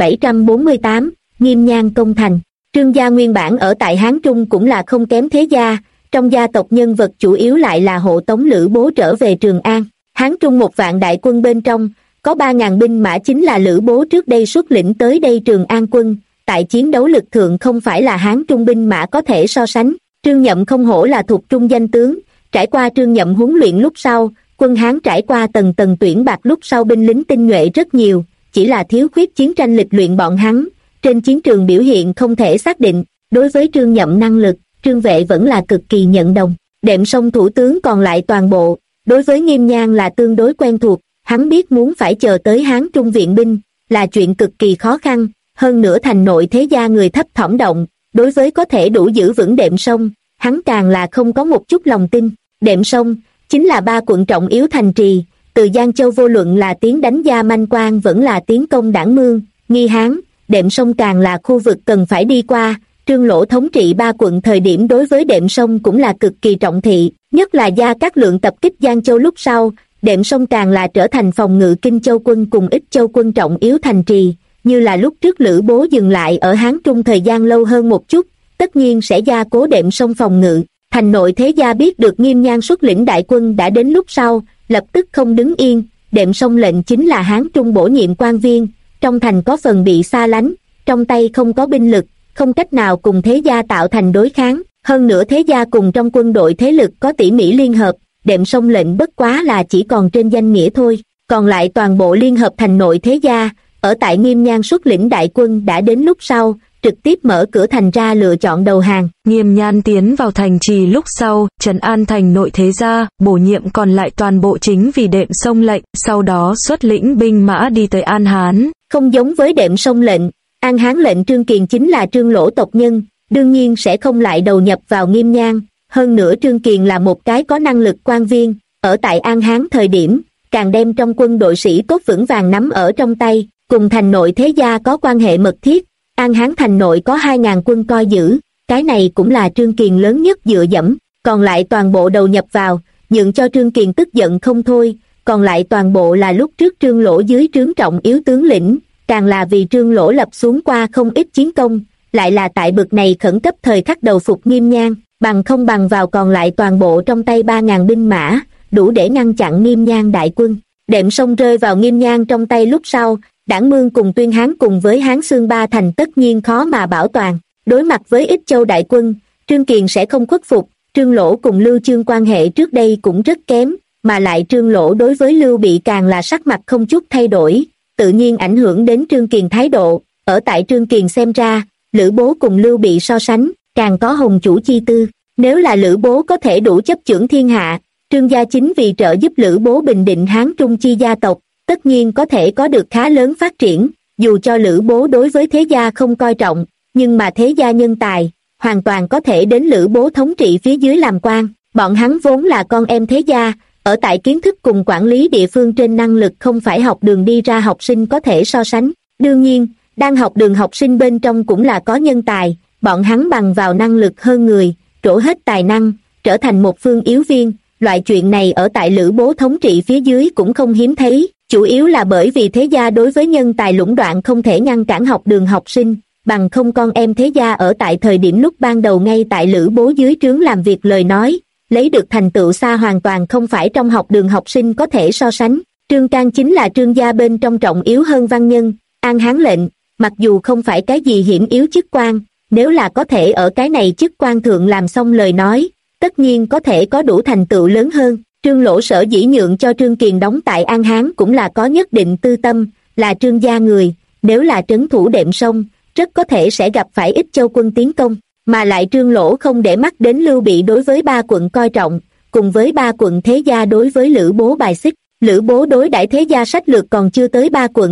1748, Nghiêm Nhan công thành. Trương gia nguyên bản ở tại Hán Trung cũng là không kém thế gia, trong gia tộc nhân vật chủ yếu lại là hộ tống Lữ Bố trở về Trường An. Hán Trung 1.000 đại quân bên trong, có 3.000 binh mã chính là Lữ Bố trước đây xuất lĩnh tới đây Trường An quân, tại chiến đấu lực thượng không phải là Hán Trung binh mã có thể so sánh. Trương Nhậm không hổ là thuộc trung danh tướng, trải qua Trương Nhậm huấn luyện lúc sau, quân Hán trải qua tầng tầng tuyển bạc lúc sau binh lính tinh nhuệ rất nhiều, chỉ là thiếu khuyết chiến tranh lịch luyện bọn hắn, trên chiến trường biểu hiện không thể xác định. Đối với Trương Nhậm năng lực, Trương Vệ vẫn là cực kỳ nhận đồng. Đệm Sông thủ tướng còn lại toàn bộ, đối với Nghiêm Nhan là tương đối quen thuộc, hắn biết muốn phải chờ tới Hán Trung viện binh, là chuyện cực kỳ khó khăn, hơn nữa thành nội thế gia người thấp thỏm động, đối với có thể đủ giữ vững Đệm Sông, hắn càng là không có một chút lòng tin. Đệm Sông chính là 3 quận trọng yếu thành trì, từ Giang Châu vô luận là tiến đánh Gia Manh Quan vẫn là tiến công Đảng Mương, Nghi Hán, Đệm Sông càng là khu vực cần phải đi qua. Trương Lỗ thống trị 3 quận thời điểm đối với Đệm Sông cũng là cực kỳ trọng thị, nhất là Gia Cát Lượng tập kích Giang Châu lúc sau, Đệm Sông càng là trở thành phòng ngự Kinh Châu quân cùng Ích Châu quân trọng yếu thành trì, như là lúc trước Lữ Bố dừng lại ở Hán Trung thời gian lâu hơn một chút, tất nhiên sẽ gia cố Đệm Sông phòng ngự. Thành nội thế gia biết được Nghiêm Nhan xuất lĩnh đại quân đã đến lúc sau, lập tức không đứng yên, Đệm Sông lệnh chính là Hán Trung bổ nhiệm quan viên, trong thành có phần bị xa lánh, trong tay không có binh lực, không cách nào cùng thế gia tạo thành đối kháng, hơn nữa thế gia cùng trong quân đội thế lực có tỉ mỉ liên hợp, Đệm Sông lệnh bất quá là chỉ còn trên danh nghĩa thôi, còn lại toàn bộ liên hợp thành nội thế gia, ở tại Nghiêm Nhan xuất lĩnh đại quân đã đến lúc sau, trực tiếp mở cửa thành ra lựa chọn đầu hàng. Nghiêm Nhan tiến vào thành trì lúc sau, trấn an thành nội thế gia, bổ nhiệm còn lại toàn bộ chính vì Đệm Sông lệnh, sau đó xuất lĩnh binh mã đi tới An Hán. Không giống với Đệm Sông lệnh, An Hán lệnh Trương Kiền chính là Trương Lỗ tộc nhân, đương nhiên sẽ không lại đầu nhập vào Nghiêm Nhan, hơn nữa Trương Kiền là một cái có năng lực quan viên, ở tại An Hán thời điểm, càng đem trong quân đội sĩ tốt vững vàng nắm ở trong tay, cùng thành nội thế gia có quan hệ mật thiết. An Hán thành nội có 2.000 quân coi giữ, cái này cũng là Trương Kiền lớn nhất dựa dẫm, còn lại toàn bộ đầu nhập vào, nhượng cho Trương Kiền tức giận không thôi, còn lại toàn bộ là lúc trước Trương Lỗ dưới trướng trọng yếu tướng lĩnh, càng là vì Trương Lỗ lập xuống qua không ít chiến công, lại là tại bực này khẩn cấp thời khắc đầu phục Nghiêm Nhan, bằng không bằng vào còn lại toàn bộ trong tay 3.000 binh mã, đủ để ngăn chặn Nghiêm Nhan đại quân. Đệm Sông rơi vào Nghiêm Nhan trong tay lúc sau, Đảng Mương cùng Tuyên Hán cùng với Hán Xương ba thành tất nhiên khó mà bảo toàn. Đối mặt với Ích Châu đại quân, Trương Kiền sẽ không khuất phục. Trương Lỗ cùng Lưu Chương quan hệ trước đây cũng rất kém, mà lại Trương Lỗ đối với Lưu Bị càng là sắc mặt không chút thay đổi, tự nhiên ảnh hưởng đến Trương Kiền thái độ. Ở tại Trương Kiền xem ra, Lữ Bố cùng Lưu Bị so sánh, càng có hùng chủ chi tư. Nếu là Lữ Bố có thể đủ chấp chưởng thiên hạ, Trương gia chính vì trợ giúp Lữ Bố bình định Hán Trung chi gia tộc, tất nhiên có thể có được khá lớn phát triển. Dù cho Lữ Bố đối với thế gia không coi trọng, nhưng mà thế gia nhân tài, hoàn toàn có thể đến Lữ Bố thống trị phía dưới làm quan. Bọn hắn vốn là con em thế gia, ở tại kiến thức cùng quản lý địa phương trên năng lực không phải học đường đi ra học sinh có thể so sánh. Đương nhiên, đang học đường học sinh bên trong cũng là có nhân tài, bọn hắn bằng vào năng lực hơn người, trổ hết tài năng, trở thành một phương yếu viên, loại chuyện này ở tại Lữ Bố thống trị phía dưới cũng không hiếm thấy, chủ yếu là bởi vì thế gia đối với nhân tài lũng đoạn không thể ngăn cản học đường học sinh, bằng không con em thế gia ở tại thời điểm lúc ban đầu ngay tại Lữ Bố dưới trướng làm việc lời nói, lấy được thành tựu xa hoàn toàn không phải trong học đường học sinh có thể so sánh. Trương Can chính là Trương gia bên trong trọng yếu hơn văn nhân, An Hán lệnh, mặc dù không phải cái gì hiểm yếu chức quan, nếu là có thể ở cái này chức quan thượng làm xong lời nói, tất nhiên có thể có đủ thành tựu lớn hơn. Trương Lỗ sở dĩ nhượng cho Trương Kiền đóng tại An Hán cũng là có nhất định tư tâm, là Trương gia người, nếu là trấn thủ đệm sông, rất có thể sẽ gặp phải Ích Châu quân tiến công, mà lại Trương Lỗ không để mắt đến Lưu Bị đối với ba quận coi trọng, cùng với ba quận thế gia đối với Lữ Bố bài xích. Lữ Bố đối đãi thế gia sách lược còn chưa tới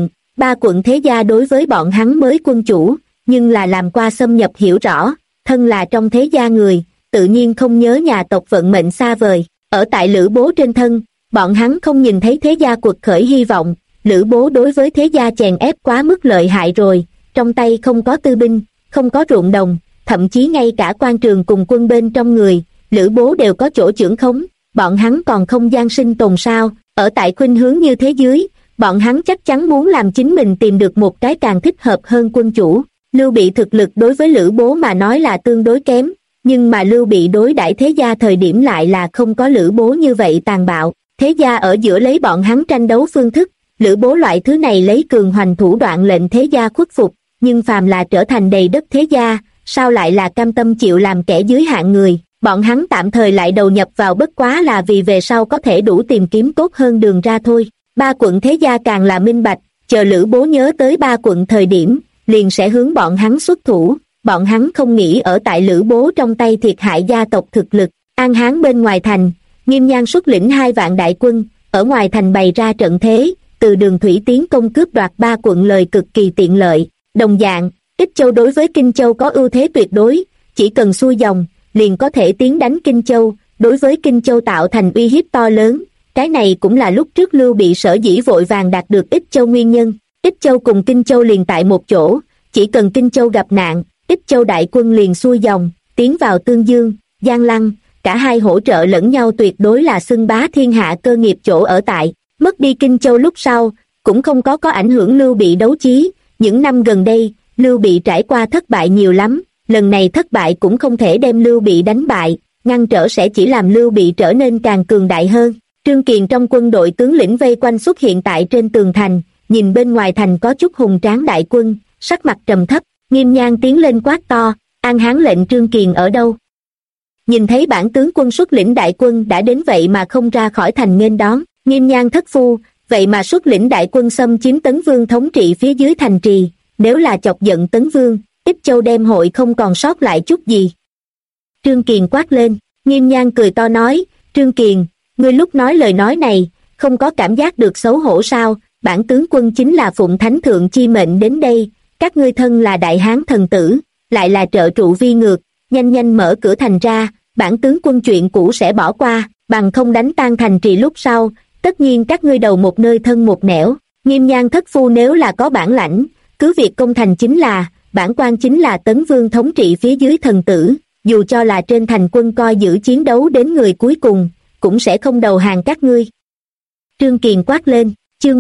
ba quận thế gia đối với bọn hắn mới quân chủ, nhưng là làm qua xâm nhập hiểu rõ, thân là trong thế gia người, tự nhiên không nhớ nhà tộc vận mệnh xa vời. Ở tại Lữ Bố trên thân, bọn hắn không nhìn thấy thế gia quật khởi hy vọng, Lữ Bố đối với thế gia chèn ép quá mức lợi hại rồi, trong tay không có tư binh, không có ruộng đồng, thậm chí ngay cả quan trường cùng quân bên trong người, Lữ Bố đều có chỗ chưởng khống, bọn hắn còn không gian sinh tồn sao. Ở tại khuynh hướng như thế dưới, bọn hắn chắc chắn muốn làm chính mình tìm được một cái càng thích hợp hơn quân chủ. Lưu Bị thực lực đối với Lữ Bố mà nói là tương đối kém, nhưng mà Lưu Bị đối đãi thế gia thời điểm lại là không có Lữ Bố như vậy tàn bạo. Thế gia ở giữa lấy bọn hắn tranh đấu phương thức, Lữ Bố loại thứ này lấy cường hoành thủ đoạn lệnh thế gia khuất phục, nhưng phàm là trở thành đầy đất thế gia, sao lại là cam tâm chịu làm kẻ dưới hạng người. Bọn hắn tạm thời lại đầu nhập vào bất quá là vì về sau có thể đủ tìm kiếm tốt hơn đường ra thôi. Ba quận thế gia càng là minh bạch, chờ Lữ Bố nhớ tới ba quận thời điểm, liền sẽ hướng bọn hắn xuất thủ. Bọn hắn không nghĩ ở tại Lữ Bố trong tay thiệt hại gia tộc thực lực. An Hán bên ngoài thành, Nghiêm Nhan xuất lĩnh 2 vạn đại quân, ở ngoài thành bày ra trận thế, từ đường thủy tiến công cướp đoạt ba quận lời cực kỳ tiện lợi. Đồng dạng, Ích Châu đối với Kinh Châu có ưu thế tuyệt đối, chỉ cần xuôi dòng, liền có thể tiến đánh Kinh Châu, đối với Kinh Châu tạo thành uy hiếp to lớn. Cái này cũng là lúc trước Lưu Bị sở dĩ vội vàng đạt được Ích Châu nguyên nhân. Ích Châu cùng Kinh Châu liền tại một chỗ, chỉ cần Kinh Châu gặp nạn, Ích Châu đại quân liền xuôi dòng, tiến vào Tương Dương, Giang Lăng, cả hai hỗ trợ lẫn nhau tuyệt đối là xưng bá thiên hạ cơ nghiệp chỗ ở tại. Mất đi Kinh Châu lúc sau, cũng không có ảnh hưởng Lưu Bị đấu chí. Những năm gần đây, Lưu Bị trải qua thất bại nhiều lắm, lần này thất bại cũng không thể đem Lưu Bị đánh bại, ngăn trở sẽ chỉ làm Lưu Bị trở nên càng cường đại hơn. Trương Kiền trong quân đội tướng lĩnh vây quanh xuất hiện tại trên tường thành, nhìn bên ngoài thành có chút hùng tráng đại quân, sắc mặt trầm thấp. Nghiêm Nhan tiến lên quát to, An Hán lệnh Trương Kiền ở đâu? Nhìn thấy bản tướng quân xuất lĩnh đại quân đã đến vậy mà không ra khỏi thành nghênh đón. Nghiêm Nhan thất phu, vậy mà xuất lĩnh đại quân xâm chiếm Tấn Vương thống trị phía dưới thành trì, nếu là chọc giận Tấn Vương, Ích Châu đem hội không còn sót lại chút gì. Trương Kiền quát lên. Nghiêm Nhan cười to nói, Trương Kiền, ngươi lúc nói lời nói này, không có cảm giác được xấu hổ sao? Bản tướng quân chính là phụng thánh thượng chi mệnh đến đây, các ngươi thân là đại hán thần tử, lại là trợ trụ vi ngược, nhanh nhanh mở cửa thành ra, bản tướng quân chuyện cũ sẽ bỏ qua, bằng không đánh tan thành trì lúc sau, tất nhiên các ngươi đầu một nơi thân một nẻo. Nghiêm Nhan thất phu nếu là có bản lãnh, cứ việc công thành chính là, bản quan chính là Tấn Vương thống trị phía dưới thần tử, dù cho là trên thành quân coi giữ chiến đấu đến người cuối cùng, cũng sẽ không đầu hàng các ngươi. Trương Kiền quát lên. Chương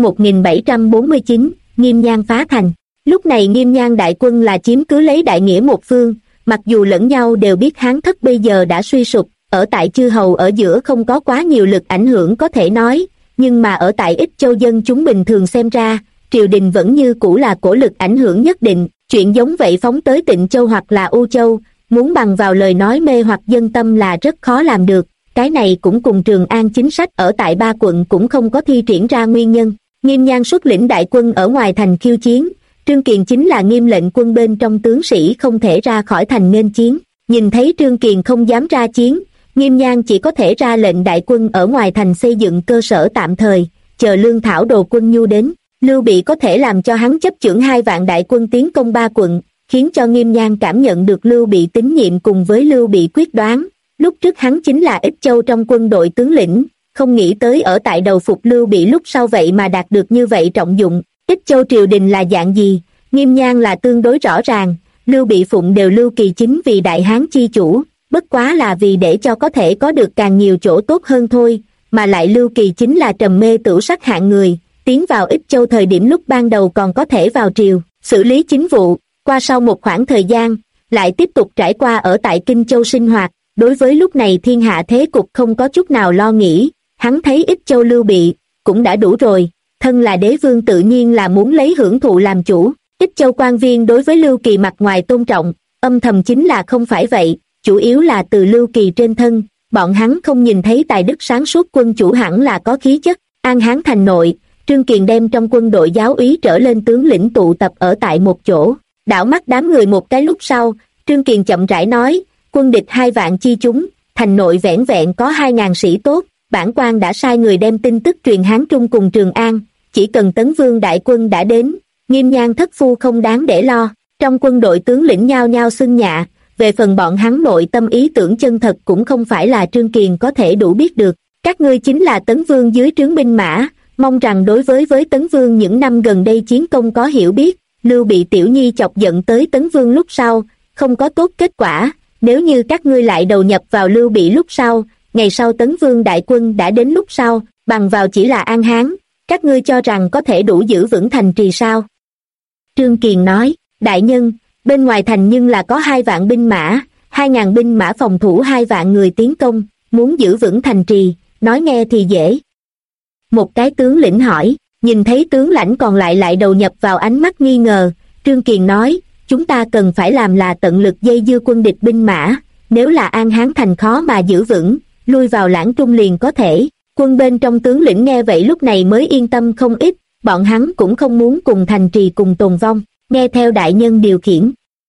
1749, Nghiêm Nhan phá thành. Lúc này Nghiêm Nhan đại quân là chiếm cứ lấy đại nghĩa một phương, mặc dù lẫn nhau đều biết Hán thất bây giờ đã suy sụp, ở tại chư hầu ở giữa không có quá nhiều lực ảnh hưởng có thể nói, nhưng mà ở tại Ích Châu dân chúng bình thường xem ra, triều đình vẫn như cũ là cổ lực ảnh hưởng nhất định. Chuyện giống vậy phóng tới Tịnh Châu hoặc là U Châu, muốn bằng vào lời nói mê hoặc dân tâm là rất khó làm được. Cái này cũng cùng Trường An chính sách ở tại ba quận cũng không có thi triển ra nguyên nhân. Nghiêm Nhan xuất lĩnh đại quân ở ngoài thành khiêu chiến, Trương Kiền chính là nghiêm lệnh quân bên trong tướng sĩ không thể ra khỏi thành nghênh chiến. Nhìn thấy Trương Kiền không dám ra chiến, Nghiêm Nhan chỉ có thể ra lệnh đại quân ở ngoài thành xây dựng cơ sở tạm thời, chờ lương thảo đồ quân nhu đến. Lưu Bị có thể làm cho hắn chấp chưởng 2 vạn đại quân tiến công ba quận, khiến cho Nghiêm Nhan cảm nhận được Lưu Bị tín nhiệm cùng với Lưu Bị quyết đoán. Lúc trước hắn chính là Ích Châu trong quân đội tướng lĩnh, không nghĩ tới ở tại đầu phục Lưu Bị lúc sau vậy mà đạt được như vậy trọng dụng. Ích Châu triều đình là dạng gì, Nghiêm Nhan là tương đối rõ ràng, Lưu Bị phụng đều Lưu Kỳ Chính vì đại hán chi chủ, bất quá là vì để cho có thể có được càng nhiều chỗ tốt hơn thôi, mà lại Lưu Kỳ chính là trầm mê tửu sắc hạng người, tiến vào Ích Châu thời điểm lúc ban đầu còn có thể vào triều, xử lý chính vụ, qua sau một khoảng thời gian, lại tiếp tục trải qua ở tại Kinh Châu sinh hoạt, đối với lúc này thiên hạ thế cục không có chút nào lo nghĩ, hắn thấy Ích Châu Lưu Bị, cũng đã đủ rồi, thân là đế vương tự nhiên là muốn lấy hưởng thụ làm chủ, Ích Châu quan viên đối với Lưu Kỳ mặt ngoài tôn trọng, âm thầm chính là không phải vậy, chủ yếu là từ Lưu Kỳ trên thân, bọn hắn không nhìn thấy tài đức sáng suốt quân chủ hẳn là có khí chất. An Hán thành nội, Trương Kiền đem trong quân đội giáo úy trở lên tướng lĩnh tụ tập ở tại một chỗ, đảo mắt đám người một cái lúc sau, Trương Kiền chậm rãi nói, quân địch 2 vạn chi chúng, thành nội vẻn vẹn có 2.000 sĩ tốt, bản quan đã sai người đem tin tức truyền Hán Trung cùng Trường An, chỉ cần Tấn Vương đại quân đã đến, Nghiêm Nhan thất phu không đáng để lo. Trong quân đội tướng lĩnh nhao nhao xưng nhạ, về phần bọn hắn nội tâm ý tưởng chân thật cũng không phải là Trương Kiền có thể đủ biết được. Các ngươi chính là Tấn Vương dưới trướng binh mã, mong rằng đối với Tấn Vương những năm gần đây chiến công có hiểu biết. Lưu Bị tiểu nhi chọc giận tới Tấn Vương lúc sau, không có tốt kết quả, nếu như các ngươi lại đầu nhập vào Lưu Bị lúc sau, ngày sau Tấn Vương đại quân đã đến lúc sau, bằng vào chỉ là An Hán, các ngươi cho rằng có thể đủ giữ vững thành trì sao? Trương Kiền nói, đại nhân, bên ngoài thành nhưng là có 2 vạn binh mã, 2.000 binh mã phòng thủ 2 vạn người tiến công, muốn giữ vững thành trì, nói nghe thì dễ. Một cái tướng lĩnh hỏi, nhìn thấy tướng lãnh còn lại đầu nhập vào ánh mắt nghi ngờ, Trương Kiền nói, chúng ta cần phải làm là tận lực dây dưa quân địch binh mã, nếu là An Hán thành khó mà giữ vững, lui vào Lãng Trung liền có thể. Quân bên trong tướng lĩnh nghe vậy lúc này mới yên tâm không ít, bọn hắn cũng không muốn cùng thành trì cùng tồn vong, nghe theo đại nhân điều khiển.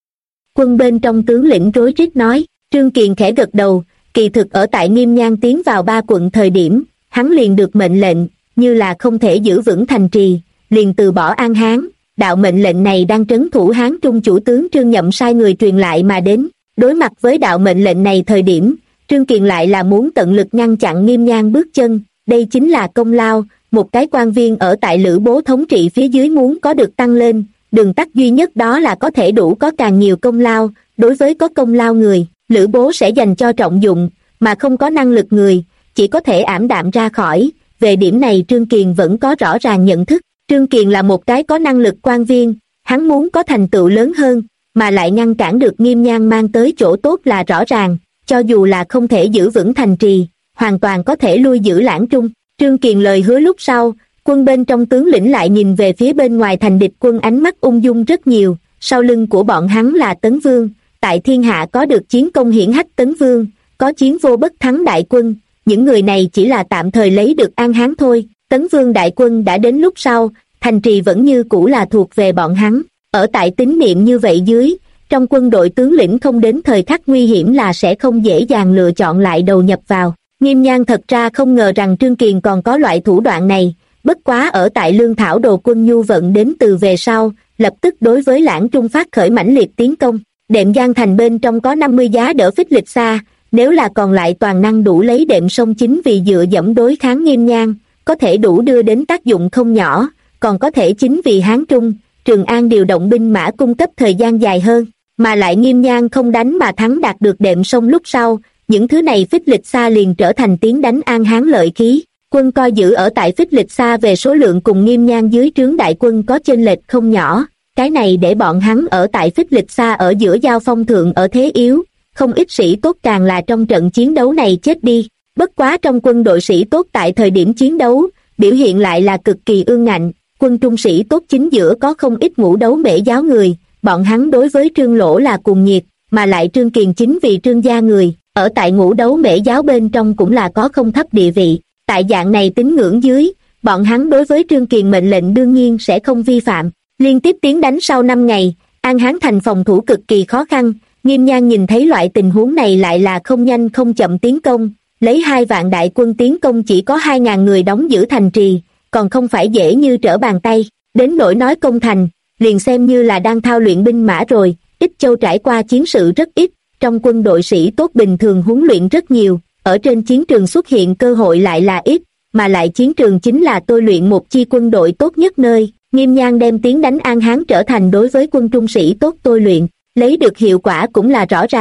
Quân bên trong tướng lĩnh rối rít nói, Trương Kiền khẽ gật đầu, kỳ thực ở tại Nghiêm Nhan tiến vào 3 quận thời điểm, hắn liền được mệnh lệnh, như là không thể giữ vững thành trì, liền từ bỏ An Hán. Đạo mệnh lệnh này đang trấn thủ Hán Trung chủ tướng Trương Nhậm sai người truyền lại mà đến, đối mặt với đạo mệnh lệnh này thời điểm, Trương Kiền lại là muốn tận lực ngăn chặn Nghiêm Nhan bước chân, đây chính là công lao, một cái quan viên ở tại Lữ Bố thống trị phía dưới muốn có được tăng lên, đường tắt duy nhất đó là có thể đủ có càng nhiều công lao, đối với có công lao người, Lữ Bố sẽ dành cho trọng dụng, mà không có năng lực người, chỉ có thể ảm đạm ra khỏi, về điểm này Trương Kiền vẫn có rõ ràng nhận thức, Trương Kiền là một cái có năng lực quan viên, hắn muốn có thành tựu lớn hơn, mà lại ngăn cản được Nghiêm Nhan mang tới chỗ tốt là rõ ràng, cho dù là không thể giữ vững thành trì, hoàn toàn có thể lui giữ Lãng Trung. Trương Kiền lời hứa lúc sau, quân bên trong tướng lĩnh lại nhìn về phía bên ngoài thành địch quân ánh mắt ung dung rất nhiều, sau lưng của bọn hắn là Tấn Vương, tại thiên hạ có được chiến công hiển hách Tấn Vương, có chiến vô bất thắng đại quân, những người này chỉ là tạm thời lấy được An Hán thôi, Tấn Vương đại quân đã đến lúc sau, thành trì vẫn như cũ là thuộc về bọn hắn, ở tại tín niệm như vậy dưới, trong quân đội tướng lĩnh không đến thời khắc nguy hiểm là sẽ không dễ dàng lựa chọn lại đầu nhập vào. Nghiêm Nhan thật ra không ngờ rằng Trương Kiền còn có loại thủ đoạn này, bất quá ở tại lương thảo đồ quân nhu vận đến từ về sau, lập tức đối với Lãng Trung phát khởi mãnh liệt tiến công. Đệm Giang thành bên trong có 50 giá đỡ phích lịch xa, nếu là còn lại toàn năng đủ lấy đệm sông chính vì dựa dẫm đối kháng Nghiêm Nhan, có thể đủ đưa đến tác dụng không nhỏ, còn có thể chính vì Hán Trung, Trường An điều động binh mã cung cấp thời gian dài hơn, mà lại Nghiêm Nhan không đánh mà thắng đạt được đệm sông lúc sau, những thứ này phích lịch xa liền trở thành tiếng đánh An Hán lợi khí. Quân coi giữ ở tại phích lịch xa về số lượng cùng Nghiêm Nhan dưới trướng đại quân có chênh lệch không nhỏ, cái này để bọn hắn ở tại phích lịch xa ở giữa giao phong thượng ở thế yếu, không ít sĩ tốt càng là trong trận chiến đấu này chết đi. Bất quá trong quân đội sĩ tốt tại thời điểm chiến đấu, biểu hiện lại là cực kỳ ương ngạnh, quân trung sĩ tốt chính giữa có không ít ngũ đấu mễ giáo người, bọn hắn đối với Trương Lỗ là cuồng nhiệt, mà lại Trương Kiền chính vì Trương gia người, ở tại ngũ đấu mễ giáo bên trong cũng là có không thấp địa vị. Tại dạng này tín ngưỡng dưới, bọn hắn đối với Trương Kiền mệnh lệnh đương nhiên sẽ không vi phạm. Liên tiếp tiến đánh sau 5 ngày, An Hán thành phòng thủ cực kỳ khó khăn, Nghiêm Nhan nhìn thấy loại tình huống này lại là không nhanh không chậm tiến công, lấy 2 vạn đại quân tiến công chỉ có 2.000 người đóng giữ thành trì, còn không phải dễ như trở bàn tay, đến nỗi nói công thành, liền xem như là đang thao luyện binh mã rồi. Ích Châu trải qua chiến sự rất ít, trong quân đội sĩ tốt bình thường huấn luyện rất nhiều, ở trên chiến trường xuất hiện cơ hội lại là ít, mà lại chiến trường chính là tôi luyện một chi quân đội tốt nhất nơi. Nghiêm Nhan đem tiến đánh An Hán trở thành đối với quân trung sĩ tốt tôi luyện, lấy được hiệu quả cũng là rõ ràng,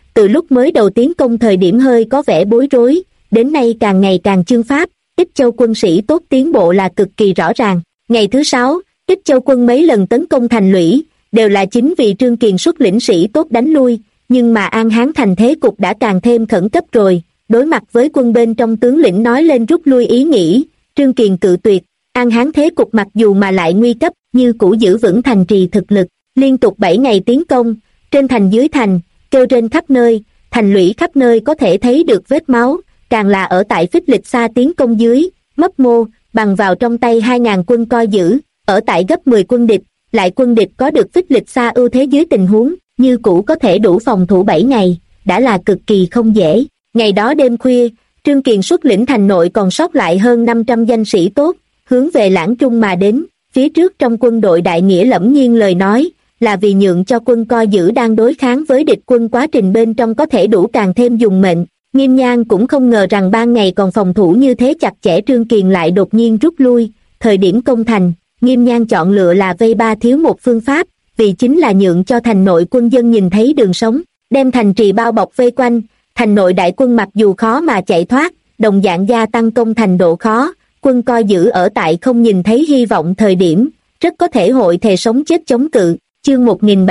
từ lúc mới đầu tiến công thời điểm hơi có vẻ bối rối, đến nay càng ngày càng chương pháp, Ích Châu quân sĩ tốt tiến bộ là cực kỳ rõ ràng. Ngày thứ 6, Ích Châu quân mấy lần tấn công thành lũy, đều là chính vì Trương Kiền xuất lĩnh sĩ tốt đánh lui, nhưng mà An Hán thành thế cục đã càng thêm khẩn cấp rồi. Đối mặt với quân bên trong tướng lĩnh nói lên rút lui ý nghĩ, Trương Kiền cự tuyệt. An Hán thế cục mặc dù mà lại nguy cấp, như cũ giữ vững thành trì thực lực, liên tục 7 ngày tiến công, trên thành dưới thành, kêu trên khắp nơi, thành lũy khắp nơi có thể thấy được vết máu, càng là ở tại Phích Lịch Sa tiến công dưới, Mấp Mô, bằng vào trong tay 2.000 quân coi giữ, ở tại gấp 10 quân địch, lại quân địch có được Phích Lịch Sa ưu thế dưới tình huống, như cũ có thể đủ phòng thủ 7 ngày, đã là cực kỳ không dễ. Ngày đó đêm khuya, Trương Kiền xuất lĩnh thành nội còn sót lại hơn 500 danh sĩ tốt, hướng về Lãng Trung mà đến, phía trước trong quân đội đại nghĩa lẫm nhiên lời nói, là vì nhượng cho quân coi giữ đang đối kháng với địch quân quá trình bên trong có thể đủ càng thêm dùng mệnh. Nghiêm Nhan cũng không ngờ rằng ban ngày còn phòng thủ như thế chặt chẽ Trương Kiền lại đột nhiên rút lui, thời điểm công thành, Nghiêm Nhan chọn lựa là vây ba thiếu một phương pháp, vì chính là nhượng cho thành nội quân dân nhìn thấy đường sống, đem thành trì bao bọc vây quanh, thành nội đại quân mặc dù khó mà chạy thoát, đồng dạng gia tăng công thành độ khó, quân coi giữ ở tại không nhìn thấy hy vọng thời điểm, rất có thể hội thề sống chết chống cự. Chương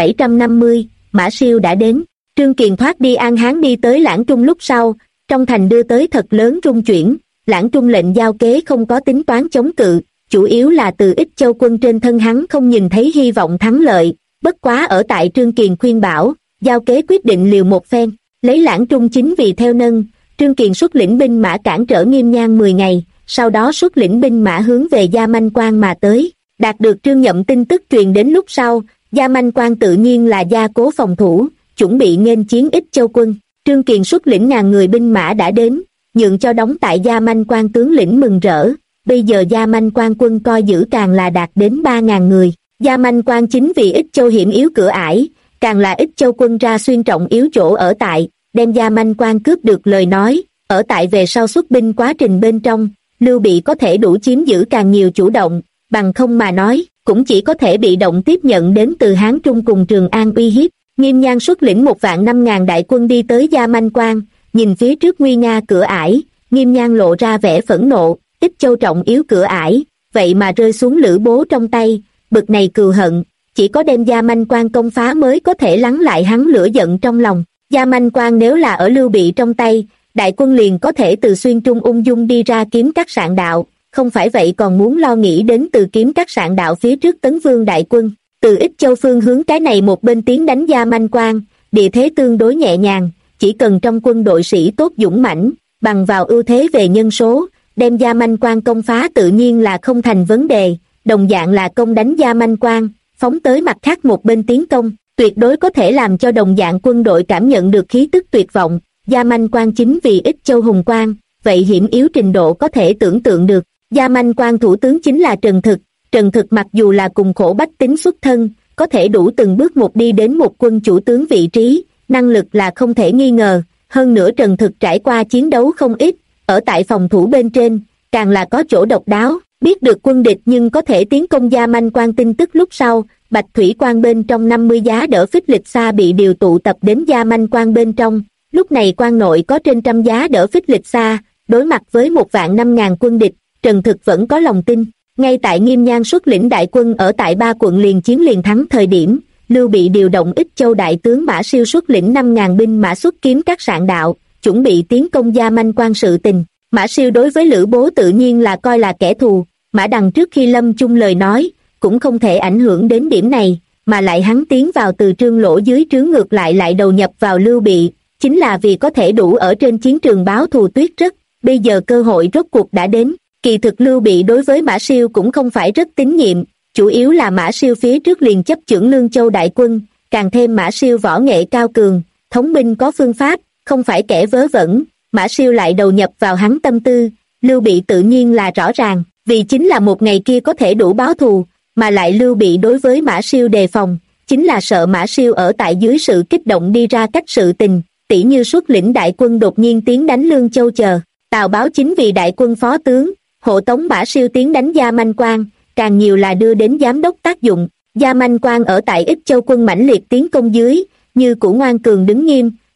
1750, Mã Siêu đã đến. Trương Kiền thoát đi An Hán đi tới Lãng Trung lúc sau, trong thành đưa tới thật lớn rung chuyển, Lãng Trung lệnh giao kế không có tính toán chống cự, chủ yếu là từ Ích Châu quân trên thân hắn không nhìn thấy hy vọng thắng lợi, bất quá ở tại Trương Kiền khuyên bảo, giao kế quyết định liều một phen, lấy Lãng Trung chính vì theo nâng, Trương Kiền xuất lĩnh binh mã cản trở Nghiêm Nhan 10 ngày, sau đó xuất lĩnh binh mã hướng về Gia Manh Quan mà tới, đạt được Trương Nhậm tin tức truyền đến lúc sau, Gia Manh Quan tự nhiên là gia cố phòng thủ, chuẩn bị nghênh chiến Ích Châu quân. Trương Kiền xuất lĩnh ngàn người binh mã đã đến, nhượng cho đóng tại Gia Manh Quan tướng lĩnh mừng rỡ. Bây giờ Gia Manh Quan quân coi giữ càng là đạt đến 3.000 người. Gia Manh Quan chính vì Ích Châu hiểm yếu cửa ải, càng là Ích Châu quân ra xuyên trọng yếu chỗ ở tại, đem Gia Manh Quan cướp được lời nói, ở tại về sau xuất binh quá trình bên trong, Lưu Bị có thể đủ chiếm giữ càng nhiều chủ động, bằng không mà nói, cũng chỉ có thể bị động tiếp nhận đến từ Hán Trung cùng Trường An uy hiếp. Nghiêm Nhan xuất lĩnh 1.500.000 đại quân đi tới Gia Manh Quan, nhìn phía trước nguy nga cửa ải, Nghiêm Nhan lộ ra vẻ phẫn nộ, Ích Châu trọng yếu cửa ải, vậy mà rơi xuống Lữ Bố trong tay, bực này cừu hận, chỉ có đem Gia Manh Quan công phá mới có thể lắng lại hắn lửa giận trong lòng. Gia Manh Quan nếu là ở Lưu Bị trong tay, đại quân liền có thể từ xuyên trung ung dung đi ra kiếm các sạn đạo, không phải vậy còn muốn lo nghĩ đến từ kiếm các sạn đạo phía trước Tấn Vương đại quân. Từ Ích Châu phương hướng cái này một bên tiến đánh Gia Manh Quan, địa thế tương đối nhẹ nhàng, chỉ cần trong quân đội sĩ tốt dũng mãnh, bằng vào ưu thế về nhân số, đem Gia Manh Quan công phá tự nhiên là không thành vấn đề, đồng dạng là công đánh Gia Manh Quan, phóng tới mặt khác một bên tiến công, tuyệt đối có thể làm cho đồng dạng quân đội cảm nhận được khí tức tuyệt vọng. Gia Manh Quan chính vì Ích Châu hùng quan, vậy hiểm yếu trình độ có thể tưởng tượng được. Gia Manh Quan thủ tướng chính là Trần Thực. Trần Thực mặc dù là cùng khổ bách tính xuất thân, có thể đủ từng bước một đi đến một quân chủ tướng vị trí, năng lực là không thể nghi ngờ. Hơn nữa Trần Thực trải qua chiến đấu không ít, ở tại phòng thủ bên trên, càng là có chỗ độc đáo, biết được quân địch nhưng có thể tiến công Gia Manh Quan tin tức lúc sau, Bạch Thủy Quan bên trong 50 giá đỡ Phích Lịch Sa bị điều tụ tập đến Gia Manh Quan bên trong. Lúc này quan nội có trên trăm giá đỡ Phích Lịch Sa, đối mặt với 1.500.000 quân địch, Trần Thực vẫn có lòng tin. Ngay tại Nghiêm Nhan xuất lĩnh đại quân ở tại 3 quận liền chiến liền thắng thời điểm, Lưu Bị điều động Ích Châu đại tướng Mã Siêu xuất lĩnh 5.000 binh mã xuất kiếm các sạn đạo, chuẩn bị tiến công Gia Manh Quan sự tình. Mã Siêu đối với Lữ Bố tự nhiên là coi là kẻ thù, Mã Đằng trước khi lâm chung lời nói, cũng không thể ảnh hưởng đến điểm này, mà lại hắn tiến vào từ Trương Lỗ dưới trướng ngược lại đầu nhập vào Lưu Bị, chính là vì có thể đủ ở trên chiến trường báo thù Tuyết Rất. Bây giờ cơ hội rốt cuộc đã đến. Kỳ thực Lưu Bị đối với Mã Siêu cũng không phải rất tín nhiệm, chủ yếu là Mã Siêu phía trước liền chấp chưởng Lương Châu đại quân, càng thêm Mã Siêu võ nghệ cao cường, thống binh có phương pháp, không phải kẻ vớ vẩn, Mã Siêu lại đầu nhập vào hắn tâm tư, Lưu Bị tự nhiên là rõ ràng, vì chính là một ngày kia có thể đủ báo thù, mà lại Lưu Bị đối với Mã Siêu đề phòng, chính là sợ Mã Siêu ở tại dưới sự kích động đi ra cách sự tình, tỉ như xuất lĩnh đại quân đột nhiên tiến đánh Lương Châu chờ. Tào Báo chính vì đại quân phó tướng, hộ tống Mã Siêu tiến đánh Gia Manh Quan, càng nhiều là đưa đến giám đốc tác dụng. Gia Manh Quan ở tại Ích Châu quân mãnh liệt tiến công dưới, như cũ ngoan cường đứng nghiêm,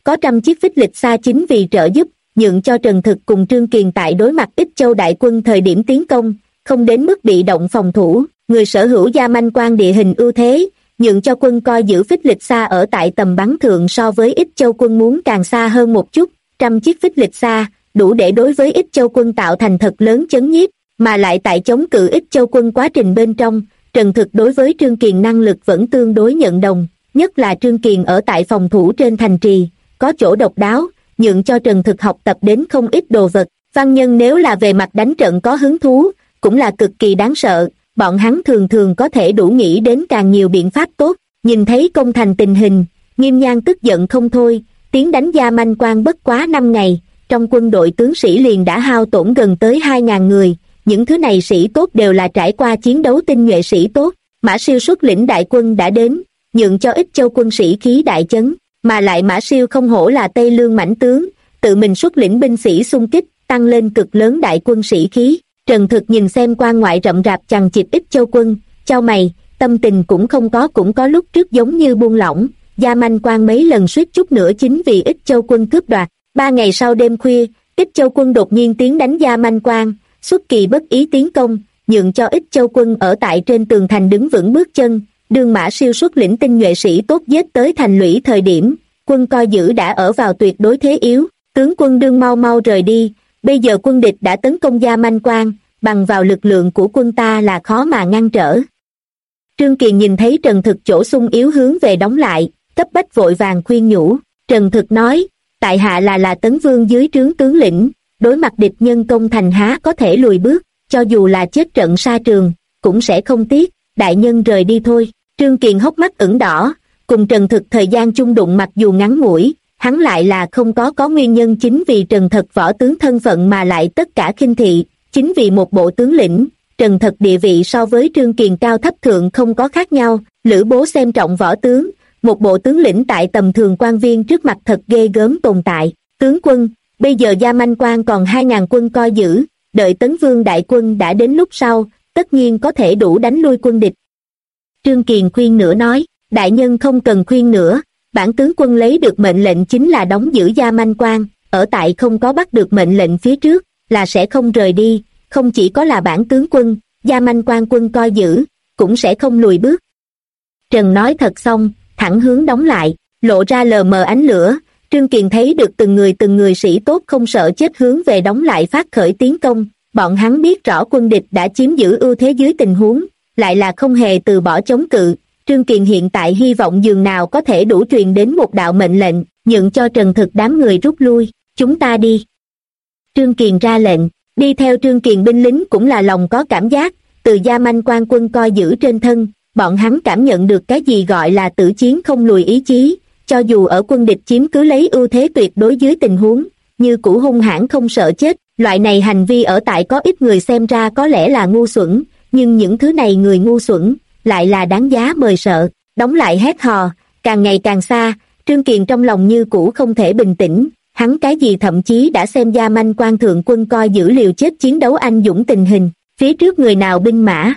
có trăm chiếc phích lịch xa chính vì trợ giúp, nhượng cho Trần Thực cùng Trương Kiền tại đối mặt Ích Châu đại quân thời điểm tiến công, không đến mức bị động phòng thủ, người sở hữu gia manh quan địa hình ưu thế, nhượng cho quân coi giữ phích lịch xa ở tại tầm bắn thượng so với Ích Châu quân muốn càng xa hơn một chút, trăm chiếc phích lịch xa, đủ để đối với Ích Châu quân tạo thành thật lớn chấn nhiếp, mà lại tại chống cự Ích Châu quân quá trình bên trong, Trần Thực đối với Trương Kiền năng lực vẫn tương đối nhận đồng, nhất là Trương Kiền ở tại phòng thủ trên thành trì, có chỗ độc đáo, nhượng cho Trần Thực học tập đến không ít đồ vật. Văn nhân nếu là về mặt đánh trận có hứng thú, cũng là cực kỳ đáng sợ, bọn hắn thường thường có thể đủ nghĩ đến càng nhiều biện pháp tốt. Nhìn thấy công thành tình hình, Nghiêm Nhan tức giận không thôi, tiến đánh gia manh quan bất quá 5 ngày, trong quân đội tướng sĩ liền đã hao tổn gần tới 2.000 người, những thứ này sĩ tốt đều là trải qua chiến đấu tinh nhuệ sĩ tốt. Mã Siêu xuất lĩnh đại quân đã đến, nhượng cho Ích Châu quân sĩ khí đại chấn, mà lại Mã Siêu không hổ là Tây Lương mãnh tướng, tự mình xuất lĩnh binh sĩ xung kích, tăng lên cực lớn đại quân sĩ khí. Trần Thực nhìn xem quan ngoại rậm rạp chằng chịt Ích Châu quân, chau mày, tâm tình cũng có lúc trước giống như buông lỏng, gia manh quan mấy lần suýt chút nữa chính vì Ích Châu quân cướp đoạt. 3 ngày sau đêm khuya, Ích Châu quân đột nhiên tiến đánh gia manh quan, xuất kỳ bất ý tiến công, nhượng cho Ích Châu quân ở tại trên tường thành đứng vững bước chân. Đương Mã Siêu xuất lĩnh tinh nhuệ sĩ tốt giết tới thành lũy thời điểm, quân coi giữ đã ở vào tuyệt đối thế yếu, tướng quân đương mau rời đi, bây giờ quân địch đã tấn công gia manh quan, bằng vào lực lượng của quân ta là khó mà ngăn trở. Trương Kiền nhìn thấy Trần Thực chỗ sung yếu hướng về đóng lại, cấp bách vội vàng khuyên nhủ. Trần Thực nói, tại hạ là Tấn Vương dưới trướng tướng lĩnh, đối mặt địch nhân công thành há có thể lùi bước, cho dù là chết trận sa trường, cũng sẽ không tiếc, đại nhân rời đi thôi. Trương Kiền hốc mắt ửng đỏ, cùng Trần Thực thời gian chung đụng mặc dù ngắn ngủi, hắn lại là không có nguyên nhân chính vì Trần Thực võ tướng thân phận mà lại tất cả khinh thị, chính vì một bộ tướng lĩnh, Trần Thực địa vị so với Trương Kiền cao thấp thượng không có khác nhau. Lữ Bố xem trọng võ tướng, một bộ tướng lĩnh tại tầm thường quan viên trước mặt thật ghê gớm tồn tại. Tướng quân, bây giờ gia manh quan còn 2.000 quân coi giữ, đợi Tấn Vương đại quân đã đến lúc sau, tất nhiên có thể đủ đánh lui quân địch. Trương Kiền khuyên nữa nói, đại nhân không cần khuyên nữa, bản tướng quân lấy được mệnh lệnh chính là đóng giữ gia manh quan, ở tại không có bắt được mệnh lệnh phía trước, là sẽ không rời đi, không chỉ có là bản tướng quân, gia manh quan quân coi giữ, cũng sẽ không lùi bước. Trần nói thật xong, thẳng hướng đóng lại, lộ ra lờ mờ ánh lửa, Trương Kiền thấy được từng người sĩ tốt không sợ chết hướng về đóng lại phát khởi tiến công, bọn hắn biết rõ quân địch đã chiếm giữ ưu thế dưới tình huống, lại là không hề từ bỏ chống cự. Trương Kiền hiện tại hy vọng dường nào có thể đủ truyền đến một đạo mệnh lệnh, nhượng cho Trần Thực đám người rút lui, chúng ta đi. Trương Kiền ra lệnh, đi theo Trương Kiền binh lính cũng là lòng có cảm giác, từ gia manh quan quân coi giữ trên thân, bọn hắn cảm nhận được cái gì gọi là tử chiến không lùi ý chí, cho dù ở quân địch chiếm cứ lấy ưu thế tuyệt đối dưới tình huống, như cũ hung hãn không sợ chết, loại này hành vi ở tại có ít người xem ra có lẽ là ngu xuẩn, nhưng những thứ này người ngu xuẩn, lại là đáng giá mời sợ. Đóng lại hét hò, càng ngày càng xa, Trương Kiền trong lòng như cũ không thể bình tĩnh, hắn cái gì thậm chí đã xem gia manh quan thượng quân coi giữ liều chết chiến đấu anh dũng tình hình, phía trước người nào binh mã.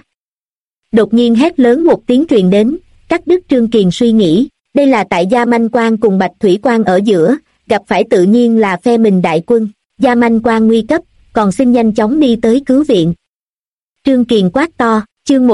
Đột nhiên hét lớn một tiếng truyền đến, cắt đứt Trương Kiền suy nghĩ, đây là tại gia manh quan cùng Bạch Thủy quan ở giữa, gặp phải tự nhiên là phe mình đại quân, gia manh quan nguy cấp, còn xin nhanh chóng đi tới cứu viện. Trương Kiền quát to, chương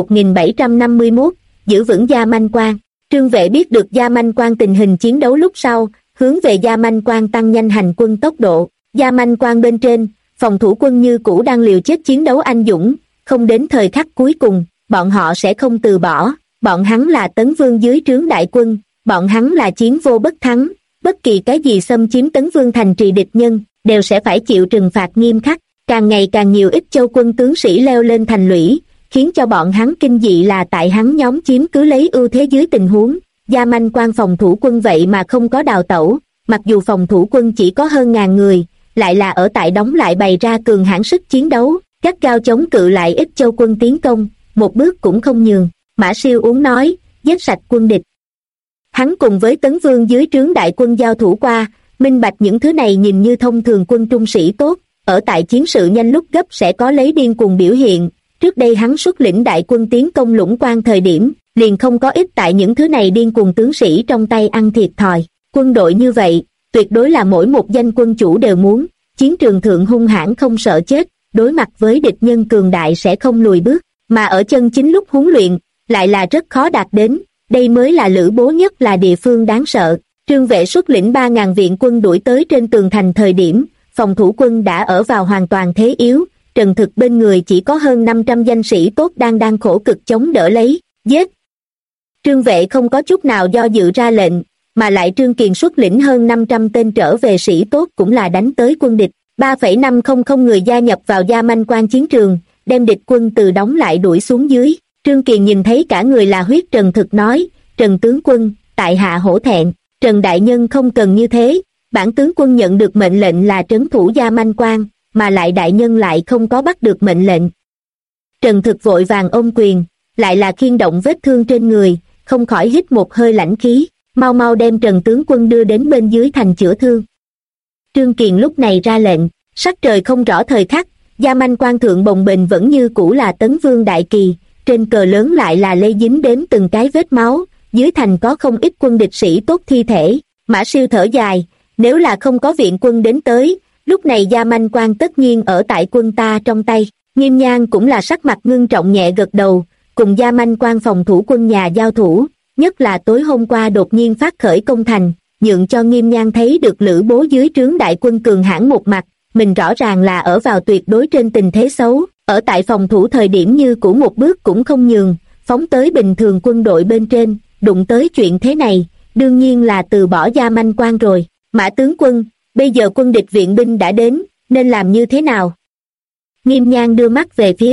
1751, giữ vững gia manh quan. Trương Vệ biết được gia manh quan tình hình chiến đấu lúc sau, hướng về gia manh quan tăng nhanh hành quân tốc độ. Gia manh quan bên trên, phòng thủ quân như cũ đang liều chết chiến đấu anh dũng, không đến thời khắc cuối cùng, bọn họ sẽ không từ bỏ. Bọn hắn là Tấn Vương dưới trướng đại quân, bọn hắn là chiến vô bất thắng, bất kỳ cái gì xâm chiếm Tấn Vương thành trì địch nhân, đều sẽ phải chịu trừng phạt nghiêm khắc. Càng ngày càng nhiều Ích Châu quân tướng sĩ leo lên thành lũy, khiến cho bọn hắn kinh dị là tại hắn nhóm chiếm cứ lấy ưu thế dưới tình huống, gia manh quan phòng thủ quân vậy mà không có đào tẩu, mặc dù phòng thủ quân chỉ có hơn 1.000 người, lại là ở tại đóng lại bày ra cường hãn sức chiến đấu, gắt gao chống cự lại Ích Châu quân tiến công, một bước cũng không nhường. Mã Siêu uống nói, giết sạch quân địch. Hắn cùng với Tấn Vương dưới trướng đại quân giao thủ qua, minh bạch những thứ này nhìn như thông thường quân trung sĩ tốt, ở tại chiến sự nhanh lúc gấp sẽ có lấy điên cuồng biểu hiện. Trước đây hắn xuất lĩnh đại quân tiến công Lũng Quan thời điểm, liền không có ít tại những thứ này điên cuồng tướng sĩ trong tay ăn thiệt thòi. Quân đội như vậy, tuyệt đối là mỗi một danh quân chủ đều muốn. Chiến trường thượng hung hãn không sợ chết, đối mặt với địch nhân cường đại sẽ không lùi bước, mà ở chân chính lúc huấn luyện, lại là rất khó đạt đến, đây mới là Lữ Bố nhất là địa phương đáng sợ. Trương Vệ xuất lĩnh 3.000 viện quân đuổi tới trên tường thành thời điểm, phòng thủ quân đã ở vào hoàn toàn thế yếu, Trần Thực bên người chỉ có hơn 500 danh sĩ tốt đang khổ cực chống đỡ lấy, giết. Trương Vệ không có chút nào do dự ra lệnh, mà lại Trương Kiền xuất lĩnh hơn 500 tên trở về sĩ tốt cũng là đánh tới quân địch, 3,500 người gia nhập vào Gia Manh Quan chiến trường, đem địch quân từ đóng lại đuổi xuống dưới. Trương Kiền nhìn thấy cả người là huyết Trần Thực nói, Trần tướng quân, tại hạ hổ thẹn, Trần đại nhân không cần như thế, bản tướng quân nhận được mệnh lệnh là trấn thủ Gia Manh Quan, mà lại đại nhân lại không có bắt được mệnh lệnh. Trần Thực vội vàng ôm quyền, lại là khiên động vết thương trên người, không khỏi hít một hơi lãnh khí, mau mau đem Trần tướng quân đưa đến bên dưới thành chữa thương. Trương Kiền lúc này ra lệnh, sắc trời không rõ thời khắc, Gia Manh Quan thượng bồng bềnh vẫn như cũ là Tấn Vương đại kỳ, trên cờ lớn lại là lây dính đến từng cái vết máu, dưới thành có không ít quân địch sĩ tốt thi thể. Mã Siêu thở dài, nếu là không có viện quân đến tới, lúc này Gia Manh Quan tất nhiên ở tại quân ta trong tay. Nghiêm Nhan cũng là sắc mặt ngưng trọng nhẹ gật đầu, cùng Gia Manh Quan phòng thủ quân nhà giao thủ, nhất là tối hôm qua đột nhiên phát khởi công thành, nhượng cho Nghiêm Nhan thấy được Lữ Bố dưới trướng đại quân cường hãn một mặt, mình rõ ràng là ở vào tuyệt đối trên tình thế xấu, ở tại phòng thủ thời điểm như cũ một bước cũng không nhường, phóng tới bình thường quân đội bên trên, đụng tới chuyện thế này, đương nhiên là từ bỏ Gia Manh Quan rồi. Mã tướng quân, bây giờ quân địch viện binh đã đến, nên làm như thế nào? Nghiêm Nhan đưa mắt về phía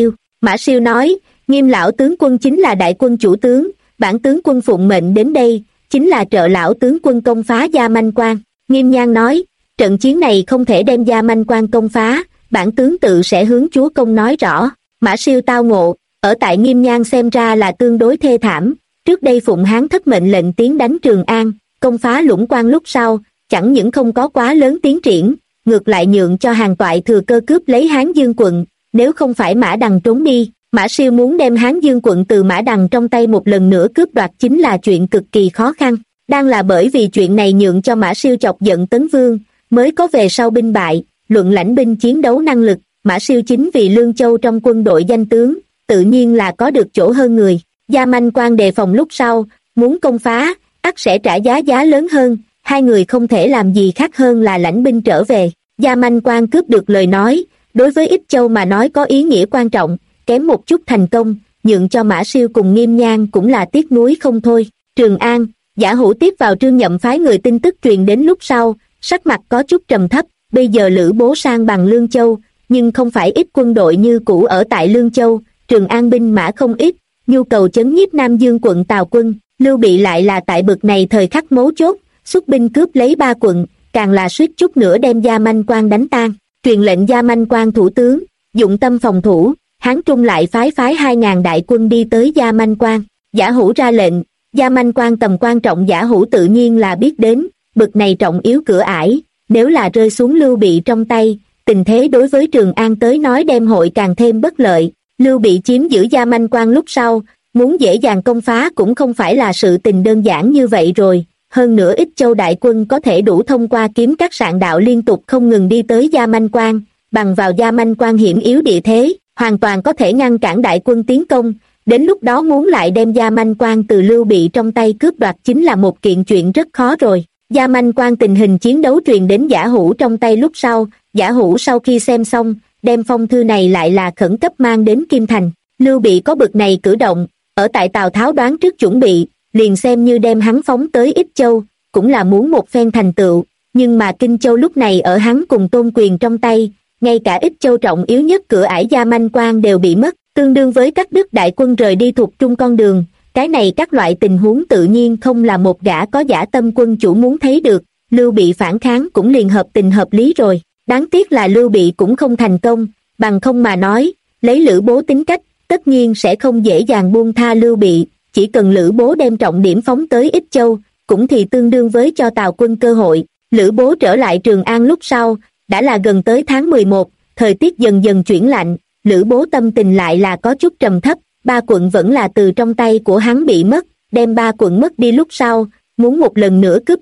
Mã Siêu nói, Nghiêm lão tướng quân chính là đại quân chủ tướng, bản tướng quân phụng mệnh đến đây, chính là trợ lão tướng quân công phá Gia Manh Quan. Nghiêm Nhan nói, trận chiến này không thể đem Gia Manh Quan công phá, bản tướng tự sẽ hướng chúa công nói rõ. Mã Siêu tao ngộ, ở tại Nghiêm Nhan xem ra là tương đối thê thảm, trước đây Phụng Hán thất mệnh lệnh tiến đánh Trường An, công phá Lũng Quan lúc sau, chẳng những không có quá lớn tiến triển, ngược lại nhượng cho Hàn Toại thừa cơ cướp lấy Hán Dương quận, nếu không phải Mã Đằng trốn đi, Mã Siêu muốn đem Hán Dương quận từ Mã Đằng trong tay một lần nữa cướp đoạt chính là chuyện cực kỳ khó khăn. Đang là bởi vì chuyện này nhượng cho Mã Siêu chọc giận Tấn Vương, mới có về sau binh bại, luận lãnh binh chiến đấu năng lực, Mã Siêu chính vì Lương Châu trong quân đội danh tướng, tự nhiên là có được chỗ hơn người. Gia Manh Quan đề phòng lúc sau, muốn công phá, ắt sẽ trả giá lớn hơn, hai người không thể làm gì khác hơn là lãnh binh trở về. Gia Manh Quan cướp được lời nói, đối với Ích Châu mà nói có ý nghĩa quan trọng, kém một chút thành công, nhượng cho Mã Siêu cùng Nghiêm Nhan cũng là tiếc nuối không thôi. Trường An, Giả Hữu tiếp vào Trương Nhậm phái người tin tức truyền đến lúc sau, sắc mặt có chút trầm thấp, bây giờ Lữ Bố sang bằng Lương Châu, nhưng không phải ít quân đội như cũ ở tại Lương Châu, Trường An binh mã không ít, nhu cầu chấn nhiếp Nam Dương quận Tào quân, Lưu Bị lại là tại bực này thời khắc mấu chốt, xuất binh cướp lấy 3 quận, càng là suýt chút nữa đem Gia Manh Quan đánh tan. Truyền lệnh Gia Manh Quan thủ tướng, dụng tâm phòng thủ, Hán Trung lại phái 2.000 đại quân đi tới Gia Manh Quan. Giả Hữu ra lệnh, Gia Manh Quan tầm quan trọng Giả Hữu tự nhiên là biết đến, bực này trọng yếu cửa ải, nếu là rơi xuống Lưu Bị trong tay, tình thế đối với Trường An tới nói đem hội càng thêm bất lợi. Lưu Bị chiếm giữ Gia Manh Quan lúc sau, muốn dễ dàng công phá cũng không phải là sự tình đơn giản như vậy rồi, hơn nữa Ích Châu đại quân có thể đủ thông qua kiếm các sạn đạo liên tục không ngừng đi tới Gia Manh Quan, bằng vào Gia Manh Quan hiểm yếu địa thế, hoàn toàn có thể ngăn cản đại quân tiến công, đến lúc đó muốn lại đem Gia Manh Quan từ Lưu Bị trong tay cướp đoạt chính là một kiện chuyện rất khó rồi. Gia Manh Quan tình hình chiến đấu truyền đến Giả Hữu trong tay lúc sau, Giả Hữu sau khi xem xong, đem phong thư này lại là khẩn cấp mang đến Kim Thành. Lưu Bị có bực này cử động, ở tại Tào Tháo đoán trước chuẩn bị, liền xem như đem hắn phóng tới Ích Châu, cũng là muốn một phen thành tựu, nhưng mà Kinh Châu lúc này ở hắn cùng Tôn Quyền trong tay, ngay cả Ích Châu trọng yếu nhất cửa ải Gia Manh Quan đều bị mất, tương đương với cắt đứt đại quân rời đi thuộc trung con đường, cái này các loại tình huống tự nhiên không là một gã có dã tâm quân chủ muốn thấy được, Lưu Bị phản kháng cũng liền hợp tình hợp lý rồi, đáng tiếc là Lưu Bị cũng không thành công, bằng không mà nói, lấy Lữ Bố tính cách, tất nhiên sẽ không dễ dàng buông tha Lưu Bị, chỉ cần Lữ Bố đem trọng điểm phóng tới Ích Châu, cũng thì tương đương với cho Tào quân cơ hội. Lữ Bố trở lại Trường An lúc sau, đã là gần tới tháng 11, thời tiết dần dần chuyển lạnh, Lữ Bố tâm tình lại là có chút trầm thấp, 3 quận vẫn là từ trong tay của hắn bị mất, đem 3 quận mất đi lúc sau, muốn một lần nữa cướp đoạt,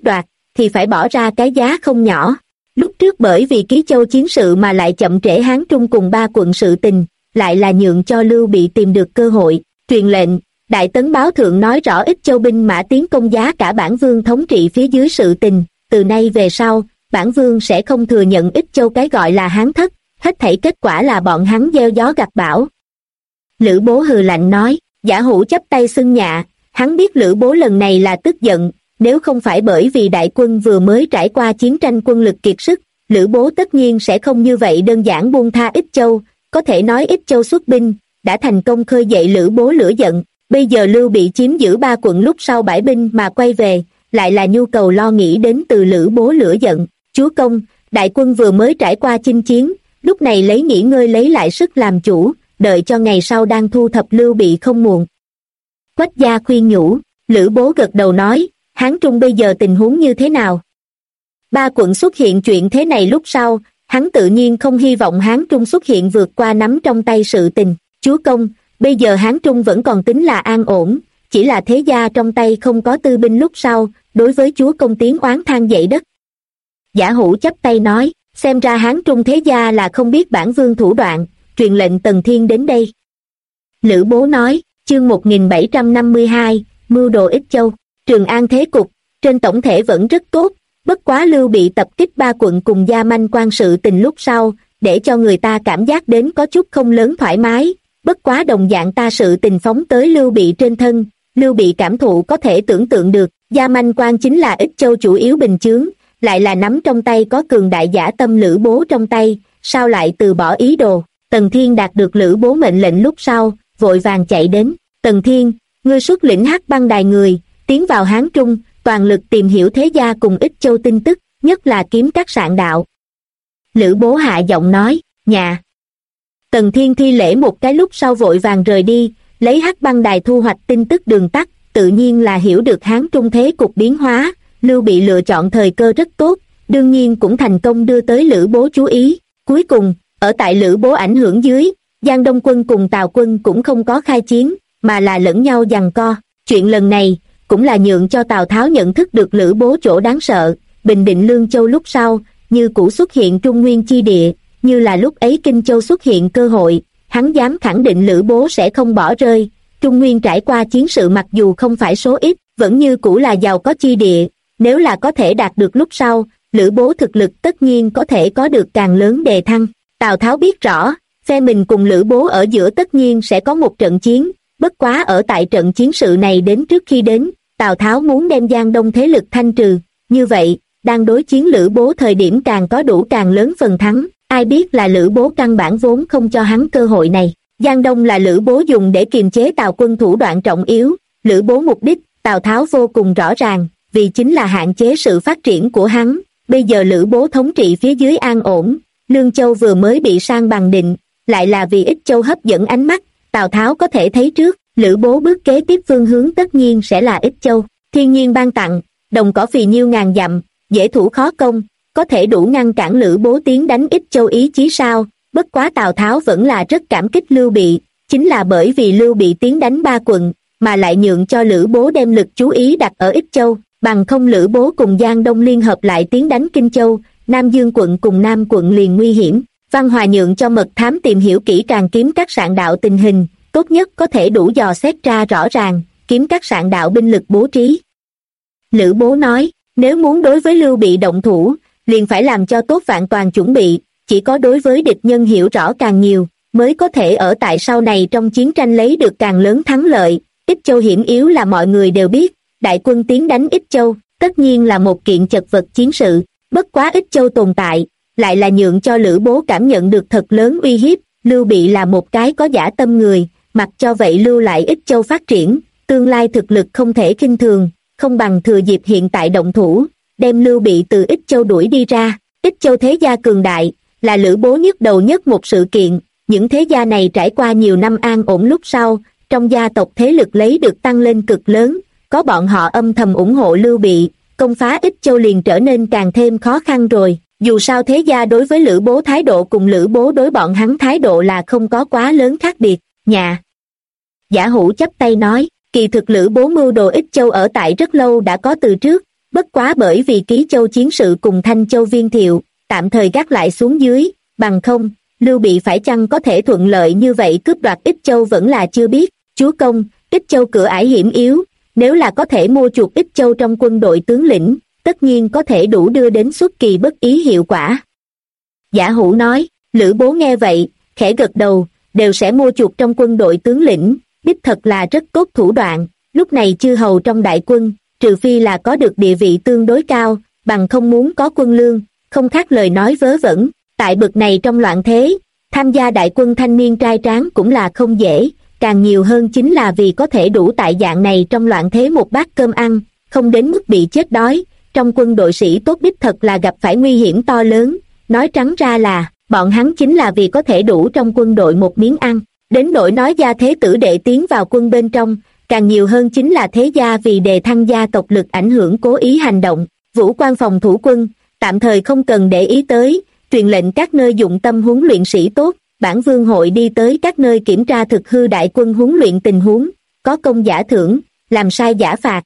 thì phải bỏ ra cái giá không nhỏ. Lúc trước bởi vì Ký Châu chiến sự mà lại chậm trễ Hán Trung cùng ba quận sự tình, lại là nhượng cho Lưu Bị tìm được cơ hội, truyền lệnh, Đại Tấn báo thượng nói rõ Ích Châu binh mã tiến công giá cả bản vương thống trị phía dưới sự tình, từ nay về sau, bản vương sẽ không thừa nhận Ích Châu cái gọi là Hán thất, hết thảy kết quả là bọn hắn gieo gió gặt bão. Lữ Bố hừ lạnh nói, Giả Hủ chắp tay xưng nhạ, hắn biết Lữ Bố lần này là tức giận, nếu không phải bởi vì đại quân vừa mới trải qua chiến tranh quân lực kiệt sức, Lữ Bố tất nhiên sẽ không như vậy đơn giản buông tha Ích Châu, có thể nói Ích Châu xuất binh, đã thành công khơi dậy Lữ Bố lửa giận, bây giờ Lưu Bị chiếm giữ ba quận lúc sau bãi binh mà quay về, lại là nhu cầu lo nghĩ đến từ Lữ Bố lửa giận, chúa công, đại quân vừa mới trải qua chinh chiến, lúc này lấy nghỉ ngơi lấy lại sức làm chủ, đợi cho ngày sau đang thu thập Lưu Bị không muộn. Quách gia khuyên nhủ, Lữ Bố gật đầu nói, Hán Trung bây giờ tình huống như thế nào? Ba quận xuất hiện chuyện thế này lúc sau, hắn tự nhiên không hy vọng Hán Trung xuất hiện vượt qua nắm trong tay sự tình. Chúa công, bây giờ Hán Trung vẫn còn tính là an ổn, chỉ là thế gia trong tay không có tư binh lúc sau, đối với chúa công tiếng oán than dậy đất. Giả Hủ chắp tay nói, xem ra Hán Trung thế gia là không biết bản vương thủ đoạn, truyền lệnh Tần Thiên đến đây. Lữ Bố nói, chương 1752, mưu đồ Ích Châu, Trường An thế cục, trên tổng thể vẫn rất tốt, bất quá Lưu Bị tập kích ba quận cùng Gia Manh quan sự tình lúc sau, để cho người ta cảm giác đến có chút không lớn thoải mái, bất quá đồng dạng ta sự tình phóng tới Lưu Bị trên thân, Lưu Bị cảm thụ có thể tưởng tượng được, Gia Manh quan chính là Ích Châu chủ yếu bình chướng, lại là nắm trong tay có cường đại giả tâm Lữ Bố trong tay, sao lại từ bỏ ý đồ. Tần Thiên đạt được Lữ Bố mệnh lệnh lúc sau, vội vàng chạy đến, Tần Thiên, ngươi xuất lĩnh Hắc Băng đài người, tiến vào Hán Trung, toàn lực tìm hiểu thế gia cùng Ích Châu tin tức, nhất là kiếm các sạn đạo. Lữ Bố hạ giọng nói, nhà. Tần Thiên thi lễ một cái lúc sau vội vàng rời đi, lấy Hắc Băng đài thu hoạch tin tức đường tắt, tự nhiên là hiểu được Hán Trung thế cục biến hóa, Lưu Bị lựa chọn thời cơ rất tốt, đương nhiên cũng thành công đưa tới Lữ Bố chú ý. Cuối cùng, ở tại Lữ Bố ảnh hưởng dưới, Giang Đông quân cùng Tào quân cũng không có khai chiến, mà là lẫn nhau giằng co. Chuyện lần này, cũng là nhượng cho Tào Tháo nhận thức được Lữ Bố chỗ đáng sợ, bình định Lương Châu lúc sau, như cũ xuất hiện Trung Nguyên chi địa, như là lúc ấy Kinh Châu xuất hiện cơ hội, hắn dám khẳng định Lữ Bố sẽ không bỏ rơi. Trung Nguyên trải qua chiến sự mặc dù không phải số ít, vẫn như cũ là giàu có chi địa, nếu là có thể đạt được lúc sau, Lữ Bố thực lực tất nhiên có thể có được càng lớn đề thăng. Tào Tháo biết rõ, phe mình cùng Lữ Bố ở giữa tất nhiên sẽ có một trận chiến, bất quá ở tại trận chiến sự này đến trước khi đến, Tào Tháo muốn đem Giang Đông thế lực thanh trừ, như vậy, đang đối chiến Lữ Bố thời điểm càng có đủ càng lớn phần thắng, ai biết là Lữ Bố căn bản vốn không cho hắn cơ hội này. Giang Đông là Lữ Bố dùng để kiềm chế Tào quân thủ đoạn trọng yếu, Lữ Bố mục đích, Tào Tháo vô cùng rõ ràng, vì chính là hạn chế sự phát triển của hắn. Bây giờ Lữ Bố thống trị phía dưới an ổn, Lương Châu vừa mới bị sang bằng định, lại là vì Ích Châu hấp dẫn ánh mắt, Tào Tháo có thể thấy trước, Lữ Bố bước kế tiếp phương hướng tất nhiên sẽ là Ích Châu. Thiên nhiên ban tặng, đồng cỏ phì nhiêu ngàn dặm, dễ thủ khó công, có thể đủ ngăn cản Lữ Bố tiến đánh Ích Châu ý chí sao? Bất quá Tào Tháo vẫn là rất cảm kích Lưu Bị, chính là bởi vì Lưu Bị tiến đánh ba quận, mà lại nhượng cho Lữ Bố đem lực chú ý đặt ở Ích Châu, bằng không Lữ Bố cùng Giang Đông liên hợp lại tiến đánh Kinh Châu, Nam Dương quận cùng Nam quận liền nguy hiểm. Văn Hòa nhượng cho mật thám tìm hiểu kỹ càng kiếm các sạn đạo tình hình, tốt nhất có thể đủ dò xét ra rõ ràng, kiếm các sạn đạo binh lực bố trí. Lữ Bố nói, nếu muốn đối với Lưu Bị động thủ, liền phải làm cho tốt vạn toàn chuẩn bị, chỉ có đối với địch nhân hiểu rõ càng nhiều, mới có thể ở tại sau này trong chiến tranh lấy được càng lớn thắng lợi. Ích Châu hiểm yếu là mọi người đều biết, đại quân tiến đánh Ích Châu, tất nhiên là một kiện chật vật chiến sự, bất quá Ích Châu tồn tại, lại là nhượng cho Lữ Bố cảm nhận được thật lớn uy hiếp. Lưu Bị là một cái có dã tâm người, mặc cho vậy lưu lại Ích Châu phát triển, tương lai thực lực không thể khinh thường, không bằng thừa dịp hiện tại động thủ, đem Lưu Bị từ Ích Châu đuổi đi ra. Ích Châu thế gia cường đại, là Lữ Bố nhức đầu nhất một sự kiện, những thế gia này trải qua nhiều năm an ổn lúc sau, trong gia tộc thế lực lấy được tăng lên cực lớn, có bọn họ âm thầm ủng hộ Lưu Bị, công phá Ích Châu liền trở nên càng thêm khó khăn rồi. Dù sao thế gia đối với Lữ Bố thái độ cùng Lữ Bố đối bọn hắn thái độ là không có quá lớn khác biệt. Nhà Giả Hủ chắp tay nói, kỳ thực Lữ Bố mưu đồ Ích Châu ở tại rất lâu đã có từ trước, bất quá bởi vì Ký Châu chiến sự cùng Thanh Châu viên thiệu, tạm thời gác lại xuống dưới, bằng không, Lưu Bị phải chăng có thể thuận lợi như vậy cướp đoạt Ích Châu vẫn là chưa biết. Chúa công, Ích Châu cửa ải hiểm yếu, nếu là có thể mua chuộc Ích Châu trong quân đội tướng lĩnh, tất nhiên có thể đủ đưa đến xuất kỳ bất ý hiệu quả. Giả Hữu nói, Lữ Bố nghe vậy, khẽ gật đầu, đều sẽ mua chuộc trong quân đội tướng lĩnh, đích thật là rất tốt thủ đoạn. Lúc này chư hầu trong đại quân, trừ phi là có được địa vị tương đối cao, bằng không muốn có quân lương, không khác lời nói vớ vẩn. Tại bực này trong loạn thế, tham gia đại quân thanh niên trai tráng cũng là không dễ, càng nhiều hơn chính là vì có thể đủ tại dạng này trong loạn thế một bát cơm ăn, không đến mức bị chết đói. Trong quân đội sĩ tốt đích thật là gặp phải nguy hiểm to lớn, nói trắng ra là, bọn hắn chính là vì có thể đủ trong quân đội một miếng ăn. Đến nỗi nói gia thế tử đệ tiến vào quân bên trong, càng nhiều hơn chính là thế gia vì đề thăng gia tộc lực ảnh hưởng cố ý hành động. Vũ quan phòng thủ quân, tạm thời không cần để ý tới, truyền lệnh các nơi dụng tâm huấn luyện sĩ tốt, bản vương hội đi tới các nơi kiểm tra thực hư đại quân huấn luyện tình huống, có công giả thưởng, làm sai giả phạt.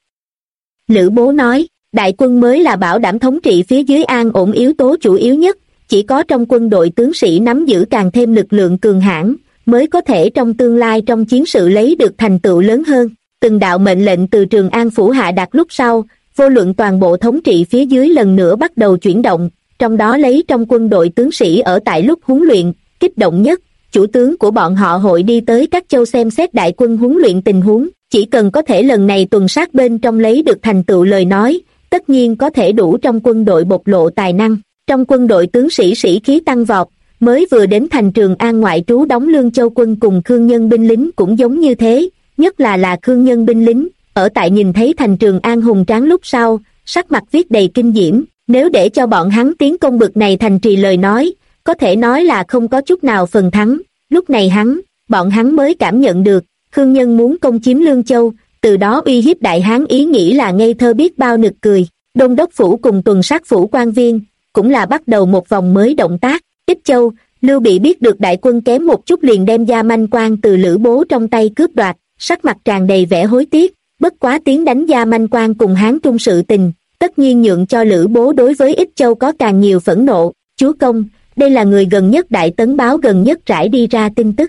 Lữ Bố nói, đại quân mới là bảo đảm thống trị phía dưới an ổn yếu tố chủ yếu nhất, chỉ có trong quân đội tướng sĩ nắm giữ càng thêm lực lượng cường hãn, mới có thể trong tương lai trong chiến sự lấy được thành tựu lớn hơn. Từng đạo mệnh lệnh từ Trường An phủ hạ đạt lúc sau, vô luận toàn bộ thống trị phía dưới lần nữa bắt đầu chuyển động, trong đó lấy trong quân đội tướng sĩ ở tại lúc huấn luyện, kích động nhất, chủ tướng của bọn họ hội đi tới các châu xem xét đại quân huấn luyện tình huống, chỉ cần có thể lần này tuần sát bên trong lấy được thành tựu lời nói, tất nhiên có thể đủ trong quân đội bộc lộ tài năng. Trong quân đội tướng sĩ sĩ khí tăng vọt, mới vừa đến thành Trường An ngoại trú đóng Lương Châu quân cùng Khương Nhân binh lính cũng giống như thế, nhất là Khương Nhân binh lính, ở tại nhìn thấy thành Trường An hùng tráng lúc sau, sắc mặt viết đầy kinh diễm, nếu để cho bọn hắn tiến công bực này thành trì lời nói, có thể nói là không có chút nào phần thắng. Lúc này bọn hắn mới cảm nhận được, Khương Nhân muốn công chiếm Lương Châu, từ đó uy hiếp Đại Hán ý nghĩ là ngây thơ biết bao nực cười. Đôn đốc phủ cùng tuần sát phủ quan viên, cũng là bắt đầu một vòng mới động tác. Ích Châu, Lưu Bị biết được đại quân kém một chút liền đem Gia Manh Quan từ Lữ Bố trong tay cướp đoạt, sắc mặt tràn đầy vẻ hối tiếc, bất quá tiến đánh Gia Manh Quan cùng Hán Trung sự tình, tất nhiên nhượng cho Lữ Bố đối với Ích Châu có càng nhiều phẫn nộ. Chúa công, đây là người gần nhất Đại Tấn báo gần nhất trải đi ra tin tức.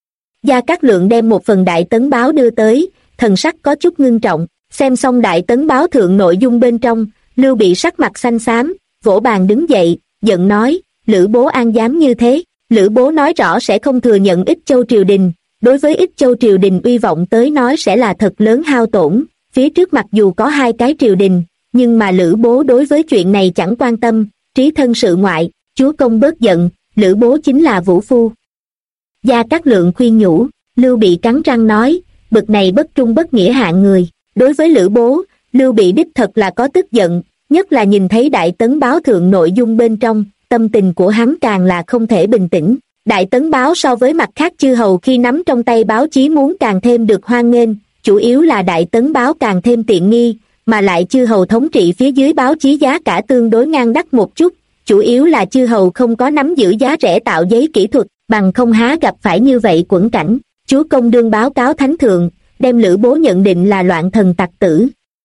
Gia Cát Lượng đem một phần Đại Tấn báo đưa tới, thần sắc có chút ngưng trọng, xem xong Đại Tấn báo thượng nội dung bên trong, Lưu Bị sắc mặt xanh xám, vỗ bàn đứng dậy, giận nói, Lữ Bố an dám như thế. Lữ Bố nói rõ sẽ không thừa nhận Ích Châu triều đình, đối với Ích Châu triều đình uy vọng tới nói sẽ là thật lớn hao tổn. Phía trước mặc dù có hai cái triều đình, nhưng mà Lữ Bố đối với chuyện này chẳng quan tâm, trí thân sự ngoại. Chúa công bớt giận, Lữ Bố chính là vũ phu. Gia Cát Lượng khuyên nhủ, Lưu Bị cắn răng nói, bực này bất trung bất nghĩa hạng người. Đối với Lữ Bố, Lưu Bị đích thật là có tức giận, nhất là nhìn thấy Đại Tấn báo thượng nội dung bên trong, tâm tình của hắn càng là không thể bình tĩnh. Đại Tấn báo so với mặt khác chư hầu khi nắm trong tay báo chí muốn càng thêm được hoan nghênh, chủ yếu là Đại Tấn báo càng thêm tiện nghi, mà lại chư hầu thống trị phía dưới báo chí giá cả tương đối ngang đắt một chút, chủ yếu là chư hầu không có nắm giữ giá rẻ tạo giấy kỹ thuật, bằng không há gặp phải như vậy quẫn cảnh. Chúa công đương báo cáo thánh thượng, đem Lữ Bố nhận định là loạn thần tặc tử.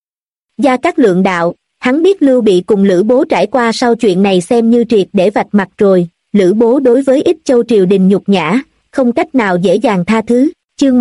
Gia Cát Lượng đạo, hắn biết Lưu Bị cùng Lữ Bố trải qua sau chuyện này xem như triệt để vạch mặt rồi, Lữ Bố đối với Ích Châu triều đình nhục nhã, không cách nào dễ dàng tha thứ. Chương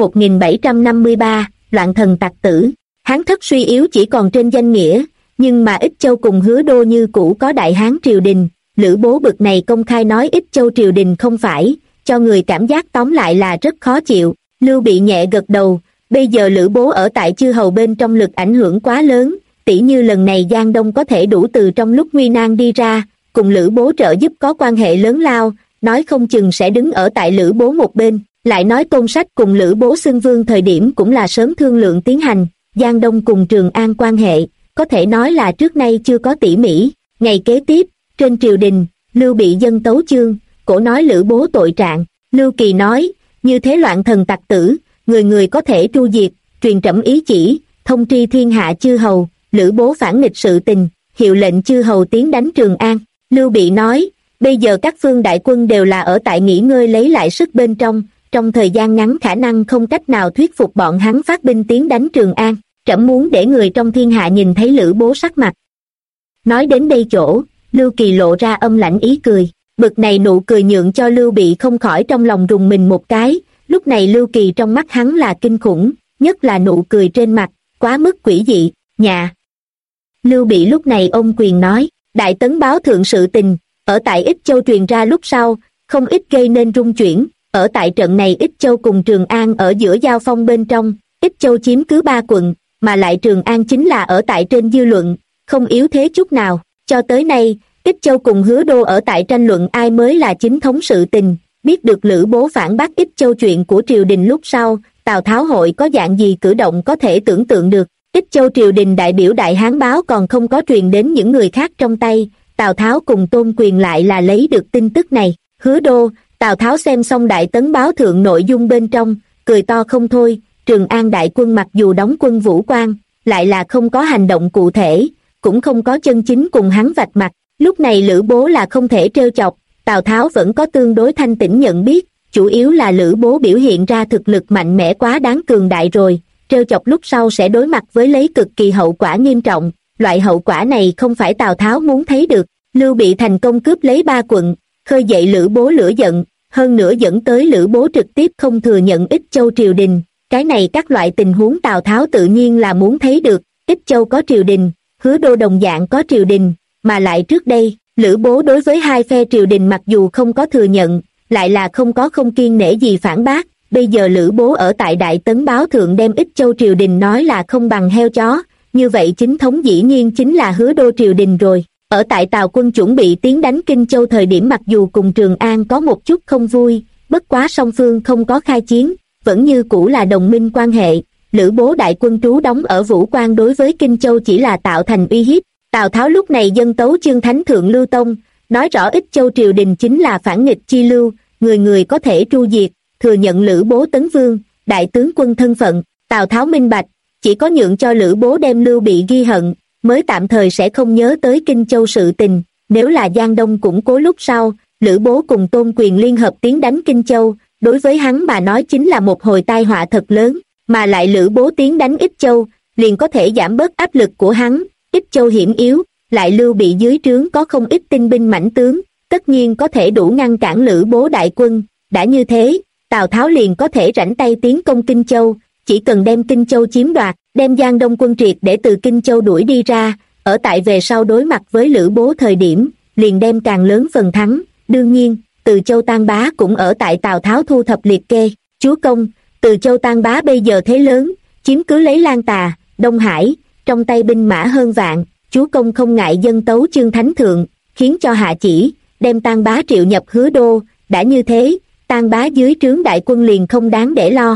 1753, loạn thần tặc tử. Hán thất suy yếu chỉ còn trên danh nghĩa, nhưng mà Ích Châu cùng Hứa Đô như cũ có Đại Hán triều đình, Lữ Bố bực này công khai nói Ích Châu triều đình không phải, cho người cảm giác tóm lại là rất khó chịu. Lưu Bị nhẹ gật đầu, bây giờ Lữ Bố ở tại chư hầu bên trong lực ảnh hưởng quá lớn, tỉ như lần này Giang Đông có thể đủ từ trong lúc nguy nan đi ra, cùng Lữ Bố trợ giúp có quan hệ lớn lao, nói không chừng sẽ đứng ở tại Lữ Bố một bên. Lại nói Tôn Sách cùng Lữ Bố xưng vương thời điểm cũng là sớm thương lượng tiến hành, Giang Đông cùng Trường An quan hệ, có thể nói là trước nay chưa có tỉ mỉ. Ngày kế tiếp, trên triều đình, Lưu Bị dâng tấu chương, cổ nói Lữ Bố tội trạng. Lưu Kỳ nói, như thế loạn thần tặc tử, người người có thể tru diệt, truyền trẫm ý chỉ, thông tri thiên hạ chư hầu, Lữ Bố phản nghịch sự tình, hiệu lệnh chư hầu tiến đánh Trường An. Lưu Bị nói, bây giờ các phương đại quân đều là ở tại nghỉ ngơi lấy lại sức bên trong thời gian ngắn khả năng không cách nào thuyết phục bọn hắn phát binh tiến đánh Trường An. Trẫm muốn để người trong thiên hạ nhìn thấy Lữ Bố sắc mặt. Nói đến đây chỗ, Lưu Kỳ lộ ra âm lãnh ý cười. Bực này nụ cười nhượng cho Lưu Bị không khỏi trong lòng rùng mình một cái. Lúc này Lưu Kỳ trong mắt hắn là kinh khủng, nhất là nụ cười trên mặt, quá mức quỷ dị. Nhà Lưu Bị lúc này ôm quyền nói, Đại Tấn báo thượng sự tình, ở tại Ích Châu truyền ra lúc sau, không ít gây nên rung chuyển. Ở tại trận này Ích Châu cùng Trường An ở giữa giao phong bên trong, Ích Châu chiếm cứ 3 quận, mà lại Trường An chính là ở tại trên dư luận, không yếu thế chút nào. Cho tới nay, Ích Châu cùng Hứa Đô ở tại tranh luận ai mới là chính thống sự tình. Biết được Lữ Bố phản bác Ích Châu chuyện của triều đình lúc sau, Tào Tháo hội có dạng gì cử động có thể tưởng tượng được. Ích Châu triều đình đại biểu Đại Hán báo còn không có truyền đến những người khác trong tay, Tào Tháo cùng Tôn Quyền lại là lấy được tin tức này. Hứa Đô, Tào Tháo xem xong Đại Tấn báo thượng nội dung bên trong, cười to không thôi. Trường An đại quân mặc dù đóng quân vũ quan, lại là không có hành động cụ thể, cũng không có chân chính cùng hắn vạch mặt. Lúc này Lữ Bố là không thể trêu chọc, Tào Tháo vẫn có tương đối thanh tĩnh nhận biết, chủ yếu là Lữ Bố biểu hiện ra thực lực mạnh mẽ quá đáng cường đại rồi, trêu chọc lúc sau sẽ đối mặt với lấy cực kỳ hậu quả nghiêm trọng, loại hậu quả này không phải Tào Tháo muốn thấy được. Lưu Bị thành công cướp lấy 3 quận, khơi dậy Lữ Bố lửa giận, hơn nữa dẫn tới Lữ Bố trực tiếp không thừa nhận Ích Châu triều đình. Cái này các loại tình huống Tào Tháo tự nhiên là muốn thấy được. Ích Châu có triều đình, Hứa Đô đồng dạng có triều đình, mà lại trước đây, Lữ Bố đối với hai phe triều đình mặc dù không có thừa nhận, lại là không có không kiêng nể gì phản bác. Bây giờ Lữ Bố ở tại Đại Tấn báo thượng đem Ích Châu triều đình nói là không bằng heo chó, như vậy chính thống dĩ nhiên chính là Hứa Đô triều đình rồi. Ở tại Tào quân chuẩn bị tiến đánh Kinh Châu thời điểm mặc dù cùng Trường An có một chút không vui, bất quá song phương không có khai chiến, vẫn như cũ là đồng minh quan hệ. Lữ Bố đại quân trú đóng ở Vũ Quan đối với Kinh Châu chỉ là tạo thành uy hiếp. Tào Tháo lúc này dâng tấu Chương Thánh Thượng Lưu Tông, nói rõ Ích Châu triều đình chính là phản nghịch chi lưu, người người có thể tru diệt, thừa nhận Lữ Bố tấn vương, đại tướng quân thân phận. Tào Tháo minh bạch, chỉ có nhượng cho Lữ Bố đem Lưu Bị ghi hận, mới tạm thời sẽ không nhớ tới Kinh Châu sự tình. Nếu là Giang Đông củng cố lúc sau, Lữ Bố cùng Tôn Quyền liên hợp tiến đánh Kinh Châu, đối với hắn mà nói chính là một hồi tai họa thật lớn, mà lại Lữ Bố tiến đánh Ích Châu, liền có thể giảm bớt áp lực của hắn. Ích Châu hiểm yếu, lại Lưu Bị dưới trướng có không ít tinh binh mãnh tướng, tất nhiên có thể đủ ngăn cản Lữ Bố đại quân. Đã như thế, Tào Tháo liền có thể rảnh tay tiến công Kinh Châu, chỉ cần đem Kinh Châu chiếm đoạt, đem Giang Đông quân triệt để từ Kinh Châu đuổi đi ra, ở tại về sau đối mặt với Lữ Bố thời điểm, liền đem càng lớn phần thắng. Đương nhiên, Từ Châu Tan Bá cũng ở tại Tào Tháo thu thập liệt kê. Chúa công, Từ Châu Tan Bá bây giờ thế lớn, chiếm cứ lấy Lan Tà, Đông Hải, trong tay binh mã hơn vạn, chúa công không ngại dâng tấu Chương Thánh Thượng, khiến cho hạ chỉ, đem Tan Bá triệu nhập Hứa Đô. Đã như thế, Tan Bá dưới trướng đại quân liền không đáng để lo.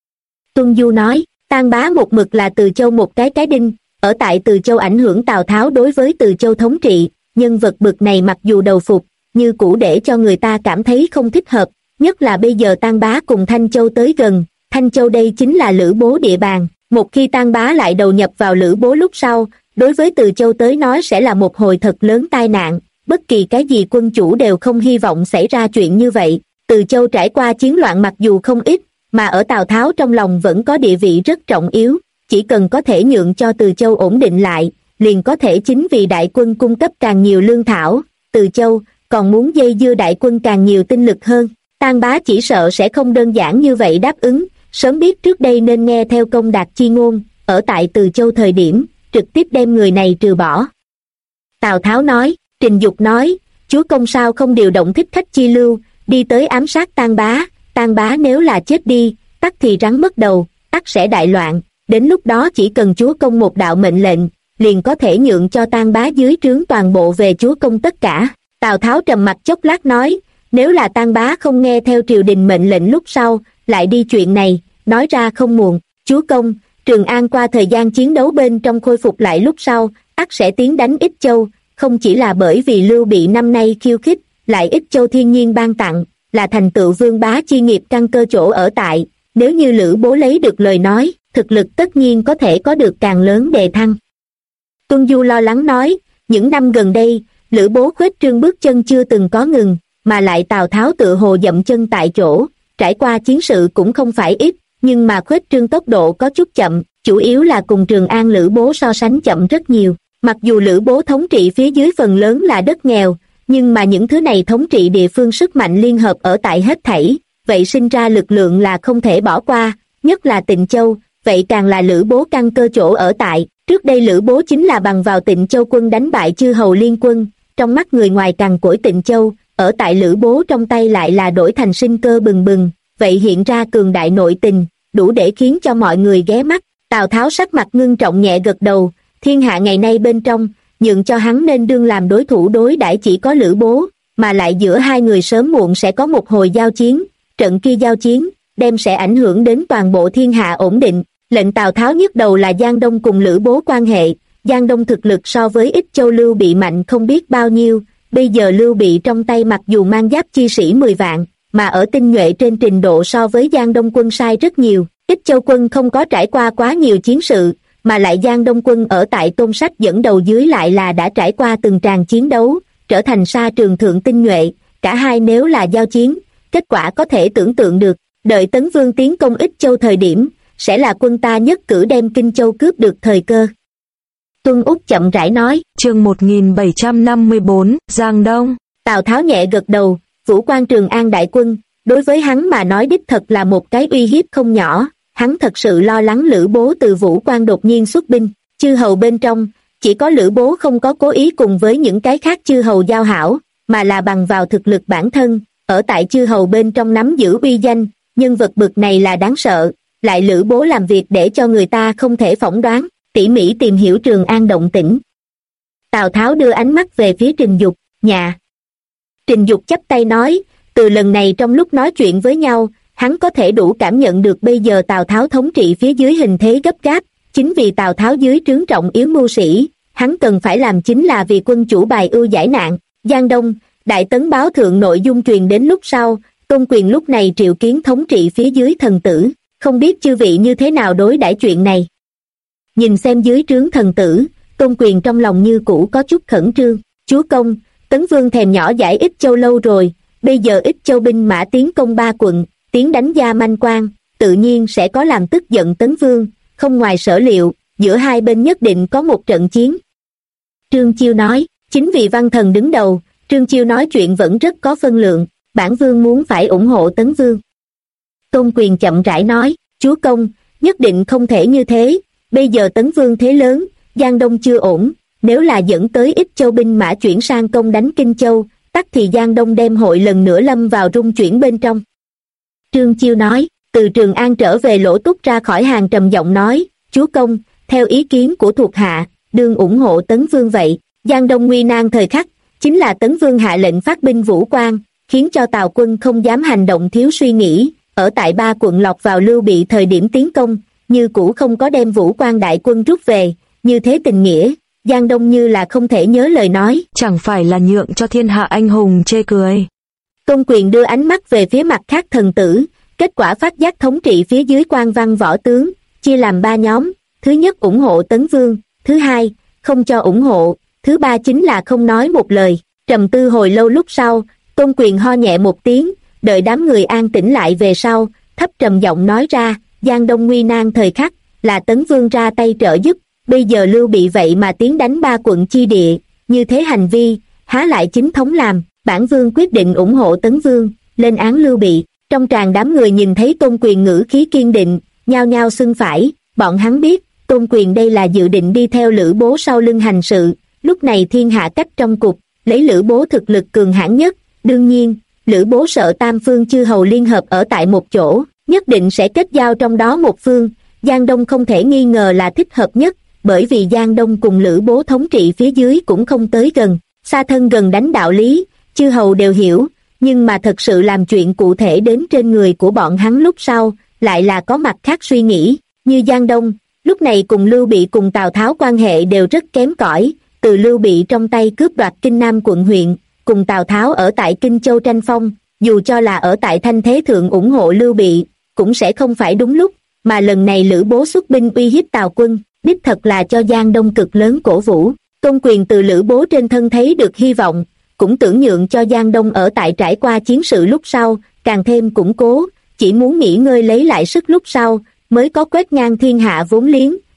Tuân Du nói, Tan Bá một mực là Từ Châu một cái đinh, ở tại Từ Châu ảnh hưởng Tào Tháo đối với Từ Châu thống trị, nhân vật bực này mặc dù đầu phục, như cũ để cho người ta cảm thấy không thích hợp, nhất là bây giờ Tan Bá cùng Thanh Châu tới gần. Thanh Châu đây chính là Lữ Bố địa bàn, một khi Tan Bá lại đầu nhập vào Lữ Bố lúc sau, đối với Từ Châu tới nói sẽ là một hồi thật lớn tai nạn. Bất kỳ cái gì quân chủ đều không hy vọng xảy ra chuyện như vậy. Từ Châu trải qua chiến loạn mặc dù không ít, mà ở Tào Tháo trong lòng vẫn có địa vị rất trọng yếu, chỉ cần có thể nhượng cho Từ Châu ổn định lại, liền có thể chính vì đại quân cung cấp càng nhiều lương thảo. Từ Châu còn muốn dây dưa đại quân càng nhiều tinh lực hơn. Tan Bá chỉ sợ sẽ không đơn giản như vậy đáp ứng, sớm biết trước đây nên nghe theo Công Đạt chi ngôn, ở tại Từ Châu thời điểm, trực tiếp đem người này trừ bỏ. Tào Tháo nói, Trình Dục nói, chúa công sao không điều động thích khách chi lưu, đi tới ám sát Tan Bá. Tan Bá nếu là chết đi, tắc thì rắn mất đầu, tắc sẽ đại loạn, đến lúc đó chỉ cần chúa công một đạo mệnh lệnh, liền có thể nhượng cho Tan Bá dưới trướng toàn bộ về chúa công tất cả. Tào Tháo trầm mặt chốc lát nói, nếu là Tan Bá không nghe theo triều đình mệnh lệnh lúc sau, lại đi chuyện này, nói ra không muộn. Chúa công, Trường An qua thời gian chiến đấu bên trong khôi phục lại lúc sau, ắt sẽ tiến đánh Ích Châu, không chỉ là bởi vì Lưu Bị năm nay khiêu khích, lại Ích Châu thiên nhiên ban tặng, là thành tựu vương bá chi nghiệp căn cơ chỗ ở tại, nếu như Lữ Bố lấy được lời nói, thực lực tất nhiên có thể có được càng lớn đề thăng. Tuân Du lo lắng nói, những năm gần đây, Lữ Bố khuếch trương bước chân chưa từng có ngừng, mà lại Tào Tháo tự hồ dậm chân tại chỗ, trải qua chiến sự cũng không phải ít, nhưng mà khuếch trương tốc độ có chút chậm, chủ yếu là cùng Trường An Lữ Bố so sánh chậm rất nhiều. Mặc dù Lữ Bố thống trị phía dưới phần lớn là đất nghèo, nhưng mà những thứ này thống trị địa phương sức mạnh liên hợp ở tại hết thảy, vậy sinh ra lực lượng là không thể bỏ qua, nhất là Tịnh Châu, vậy càng là Lữ Bố căn cơ chỗ ở tại. Trước đây Lữ Bố chính là bằng vào Tịnh Châu quân đánh bại chư hầu liên quân, trong mắt người ngoài cằn cỗi Tịnh Châu, ở tại Lữ Bố trong tay lại là đổi thành sinh cơ bừng bừng, vậy hiện ra cường đại nội tình, đủ để khiến cho mọi người ghé mắt. Tào Tháo sắc mặt ngưng trọng nhẹ gật đầu, thiên hạ ngày nay bên trong, nhượng cho hắn nên đương làm đối thủ đối đãi chỉ có Lữ Bố, mà lại giữa hai người sớm muộn sẽ có một hồi giao chiến, trận kia giao chiến, đem sẽ ảnh hưởng đến toàn bộ thiên hạ ổn định. Lệnh Tào Tháo nhức đầu là Giang Đông cùng Lữ Bố quan hệ, Giang Đông thực lực so với Ích Châu Lưu Bị mạnh không biết bao nhiêu, bây giờ Lưu Bị trong tay mặc dù mang giáp chi sĩ 10 vạn, mà ở tinh nhuệ trên trình độ so với Giang Đông quân sai rất nhiều. Ích Châu quân không có trải qua quá nhiều chiến sự, mà lại Giang Đông quân ở tại Tôn Sách dẫn đầu dưới lại là đã trải qua từng tràng chiến đấu, trở thành sa trường thượng tinh nhuệ, cả hai nếu là giao chiến, kết quả có thể tưởng tượng được, đợi Tấn Vương tiến công Ích Châu thời điểm, sẽ là quân ta nhất cử đem Kinh Châu cướp được thời cơ. Tuân Úc chậm rãi nói, chương 1754, Giang Đông. Tào Tháo nhẹ gật đầu, Vũ Quan Trường An đại quân, đối với hắn mà nói đích thật là một cái uy hiếp không nhỏ, hắn thật sự lo lắng Lữ Bố từ Vũ Quan đột nhiên xuất binh, chư hầu bên trong, chỉ có Lữ Bố không có cố ý cùng với những cái khác chư hầu giao hảo, mà là bằng vào thực lực bản thân, ở tại chư hầu bên trong nắm giữ uy danh, nhân vật bực này là đáng sợ, lại Lữ Bố làm việc để cho người ta không thể phỏng đoán, tỉ mỉ tìm hiểu Trường An động tĩnh. Tào Tháo đưa ánh mắt về phía Trình Dục, nhà. Trình Dục chắp tay nói, từ lần này trong lúc nói chuyện với nhau, hắn có thể đủ cảm nhận được bây giờ Tào Tháo thống trị phía dưới hình thế gấp gáp, chính vì Tào Tháo dưới trướng trọng yếu mưu sĩ, hắn cần phải làm chính là vì quân chủ bài ưu giải nạn. Giang Đông, Đại Tấn báo thượng nội dung truyền đến lúc sau, Tôn Quyền lúc này triệu kiến thống trị phía dưới thần tử, không biết chư vị như thế nào đối đãi chuyện này. Nhìn xem dưới trướng thần tử, Tôn Quyền trong lòng như cũ có chút khẩn trương, chúa công, Tấn Vương thèm nhỏ giải Ích Châu lâu rồi, bây giờ Ích Châu binh mã tiến công 3 quận, tiến đánh Gia Manh Quan, tự nhiên sẽ có làm tức giận Tấn Vương, không ngoài sở liệu, giữa hai bên nhất định có một trận chiến. Trương Chiêu nói, chính vì Văn Thần đứng đầu, Trương Chiêu nói chuyện vẫn rất có phân lượng, bản vương muốn phải ủng hộ Tấn Vương. Tôn Quyền chậm rãi nói, chúa công, nhất định không thể như thế, bây giờ Tấn Vương thế lớn, Giang Đông chưa ổn, nếu là dẫn tới Ích Châu binh mã chuyển sang công đánh Kinh Châu, tắc thì Giang Đông đem hội lần nữa lâm vào rung chuyển bên trong. Trương Chiêu nói, từ Trường An trở về Lỗ Túc ra khỏi hàng trầm giọng nói, chúa công, theo ý kiến của thuộc hạ, đương ủng hộ Tấn Vương vậy, Giang Đông nguy nan thời khắc, chính là Tấn Vương hạ lệnh phát binh Vũ Quan, khiến cho Tào quân không dám hành động thiếu suy nghĩ, ở tại 3 quận lọt vào Lưu Bị thời điểm tiến công, như cũ không có đem Vũ Quan đại quân rút về, như thế tình nghĩa, Giang Đông như là không thể nhớ lời nói. Chẳng phải là nhượng cho thiên hạ anh hùng chê cười. Tôn Quyền đưa ánh mắt về phía mặt khác thần tử, kết quả phát giác thống trị phía dưới quan văn võ tướng, chia làm 3 nhóm, thứ nhất ủng hộ Tấn Vương, thứ hai, không cho ủng hộ, thứ ba chính là không nói một lời. Trầm tư hồi lâu lúc sau, Tôn Quyền ho nhẹ một tiếng, đợi đám người an tĩnh lại về sau, thấp trầm giọng nói ra, Giang Đông nguy nan thời khắc, là Tấn Vương ra tay trợ giúp, bây giờ Lưu Bị vậy mà tiến đánh 3 quận chi địa, như thế hành vi, há lại chính thống làm, bản vương quyết định ủng hộ Tấn Vương, lên án Lưu Bị. Trong tràng đám người nhìn thấy Tôn Quyền ngữ khí kiên định, nhao nhao xưng phải, bọn hắn biết, Tôn Quyền đây là dự định đi theo Lữ Bố sau lưng hành sự, lúc này thiên hạ cách trong cục, lấy Lữ Bố thực lực cường hãn nhất, đương nhiên, Lữ Bố sợ tam phương chư hầu liên hợp ở tại một chỗ, nhất định sẽ kết giao trong đó một phương, Giang Đông không thể nghi ngờ là thích hợp nhất, bởi vì Giang Đông cùng Lữ Bố thống trị phía dưới cũng không tới gần, xa thân gần đánh đạo lý, chư hầu đều hiểu, nhưng mà thật sự làm chuyện cụ thể đến trên người của bọn hắn lúc sau, lại là có mặt khác suy nghĩ, như Giang Đông, lúc này cùng Lưu Bị cùng Tào Tháo quan hệ đều rất kém cỏi, từ Lưu Bị trong tay cướp đoạt Kinh Nam quận huyện, cùng Tào Tháo ở tại Kinh Châu tranh phong, dù cho là ở tại thanh thế thượng ủng hộ Lưu Bị, cũng sẽ không phải đúng lúc, mà lần này Lữ Bố xuất binh uy hiếp Tào quân, đích thật là cho Giang Đông cực lớn cổ vũ. Tôn Quyền từ Lữ Bố trên thân thấy được hy vọng, cũng tưởng nhượng cho Giang Đông ở tại trải qua chiến sự lúc sau, càng thêm củng cố, chỉ muốn nghỉ ngơi lấy lại sức lúc sau, mới có quét ngang thiên hạ vốn liếng,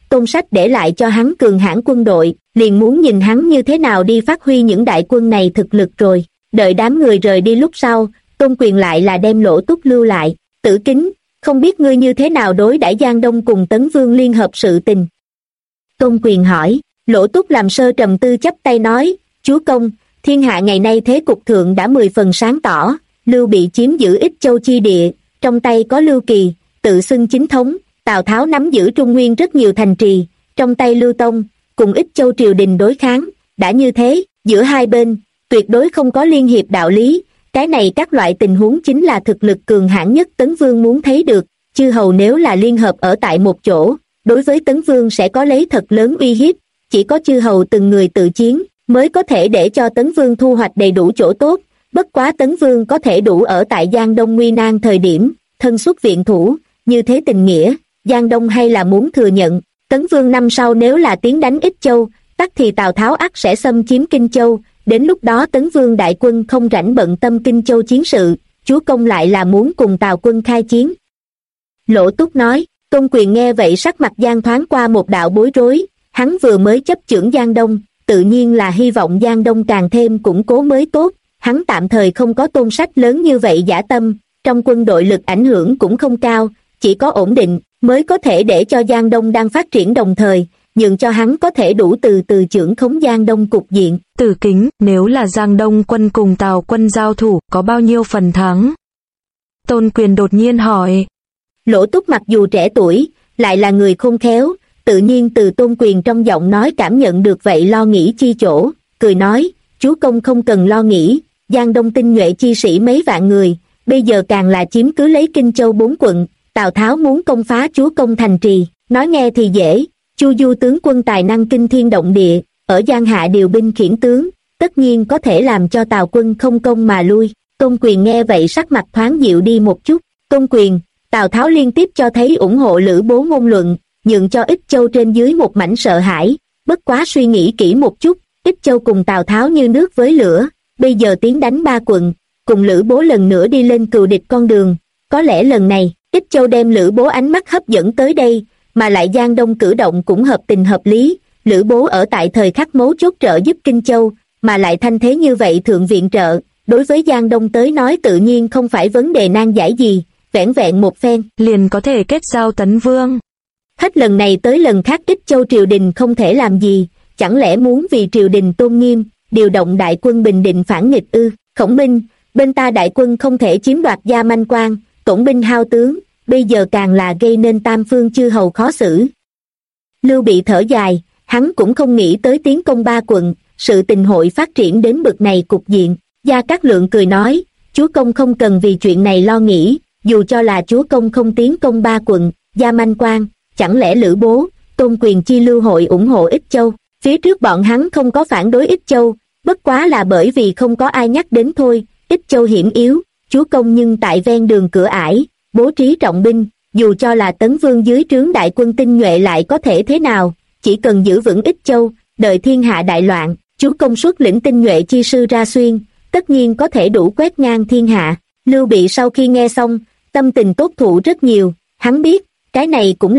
Tôn Sách để lại cho hắn cường hãn quân đội, liền muốn nhìn hắn như thế nào đi phát huy những đại quân này thực lực rồi. Đợi đám người rời đi lúc sau, Tôn Quyền lại là đem Lỗ Túc lưu lại. Tử Kính, không biết ngươi như thế nào đối đãi Giang Đông cùng Tấn Vương liên hợp sự tình? Tôn Quyền hỏi. Lỗ Túc làm sơ trầm tư chắp tay nói, chúa công, thiên hạ ngày nay thế cục thượng đã 10 phần sáng tỏ, Lưu Bị chiếm giữ Ích Châu chi địa, trong tay có Lưu Kỳ, tự xưng chính thống, Tào Tháo nắm giữ Trung Nguyên rất nhiều thành trì, trong tay Lưu Tông, cùng Ích Châu triều đình đối kháng, đã như thế, giữa hai bên, tuyệt đối không có liên hiệp đạo lý, cái này các loại tình huống chính là thực lực cường hãn nhất Tấn Vương muốn thấy được, chư hầu nếu là liên hợp ở tại một chỗ, đối với Tấn Vương sẽ có lấy thật lớn uy hiếp, chỉ có chư hầu từng người tự chiến, mới có thể để cho Tấn Vương thu hoạch đầy đủ chỗ tốt, bất quá Tấn Vương có thể đủ ở tại Giang Đông nguy nan thời điểm, thân xuất viện thủ, như thế tình nghĩa, Giang Đông hay là muốn thừa nhận, Tấn Vương năm sau nếu là tiến đánh Ích Châu, tắc thì Tào Tháo ắt sẽ xâm chiếm Kinh Châu, đến lúc đó Tấn Vương đại quân không rảnh bận tâm Kinh Châu chiến sự, chúa công lại là muốn cùng Tào quân khai chiến. Lỗ Túc nói, Tôn Quyền nghe vậy sắc mặt Giang thoáng qua một đạo bối rối, hắn vừa mới chấp chưởng Giang Đông, tự nhiên là hy vọng Giang Đông càng thêm củng cố mới tốt, hắn tạm thời không có Tôn Sách lớn như vậy dã tâm, trong quân đội lực ảnh hưởng cũng không cao, chỉ có ổn định, mới có thể để cho Giang Đông đang phát triển đồng thời, nhường cho hắn có thể đủ từ từ trưởng khống Giang Đông cục diện. Tử Kính, nếu là Giang Đông quân cùng Tào quân giao thủ, có bao nhiêu phần thắng? Tôn Quyền đột nhiên hỏi. Lỗ Túc mặc dù trẻ tuổi, lại là người khôn khéo, tự nhiên từ Tôn Quyền trong giọng nói cảm nhận được vậy lo nghĩ chi chỗ, cười nói, chúa công không cần lo nghĩ, Giang Đông tinh nhuệ chi sĩ mấy vạn người, bây giờ càng là chiếm cứ lấy Kinh Châu 4 quận, Tào Tháo muốn công phá chúa công thành trì, nói nghe thì dễ, Chu Du tướng quân tài năng kinh thiên động địa, ở Giang Hạ điều binh khiển tướng, tất nhiên có thể làm cho Tào quân không công mà lui. Tôn Quyền nghe vậy sắc mặt thoáng dịu đi một chút. Tôn Quyền, Tào Tháo liên tiếp cho thấy ủng hộ Lữ Bố ngôn luận, nhượng cho Ích Châu trên dưới một mảnh sợ hãi, bất quá suy nghĩ kỹ một chút, Ích Châu cùng Tào Tháo như nước với lửa, bây giờ tiến đánh 3 quận, cùng Lữ Bố lần nữa đi lên cừu địch con đường, có lẽ lần này, Ích Châu đem Lữ Bố ánh mắt hấp dẫn tới đây, mà lại Giang Đông cử động cũng hợp tình hợp lý, Lữ Bố ở tại thời khắc mấu chốt trợ giúp Kinh Châu, mà lại thanh thế như vậy thượng viện trợ, đối với Giang Đông tới nói tự nhiên không phải vấn đề nan giải gì, vẻn vẹn một phen, liền có thể kết giao Tấn Vương. Hết lần này tới lần khác Ích Châu triều đình không thể làm gì, chẳng lẽ muốn vì triều đình tôn nghiêm, điều động đại quân bình định phản nghịch ư? Khổng Minh, bên ta đại quân không thể chiếm đoạt Gia Manh Quan, tổn binh hao tướng, bây giờ càng là gây nên tam phương chư hầu khó xử. Lưu Bị thở dài, hắn cũng không nghĩ tới tiến công 3 quận, sự tình hội phát triển đến bực này cục diện. Gia Cát Lượng cười nói, chúa công không cần vì chuyện này lo nghĩ, dù cho là chúa công không tiến công 3 quận, Gia Manh Quan, chẳng lẽ Lữ Bố, Tôn Quyền chi lưu hội ủng hộ Ích Châu, phía trước bọn hắn không có phản đối Ích Châu, bất quá là bởi vì không có ai nhắc đến thôi, Ích Châu hiểm yếu, chúa công nhưng tại ven đường cửa ải, bố trí trọng binh, dù cho là Tấn Vương dưới trướng đại quân tinh nhuệ lại có thể thế nào, chỉ cần giữ vững Ích Châu, đợi thiên hạ đại loạn, chúa công xuất lĩnh tinh nhuệ chi sư ra xuyên, tất nhiên có thể đủ quét ngang thiên hạ. Lưu Bị sau khi nghe xong, tâm tình tốt thụ rất nhiều, hắn biết, cái này cũng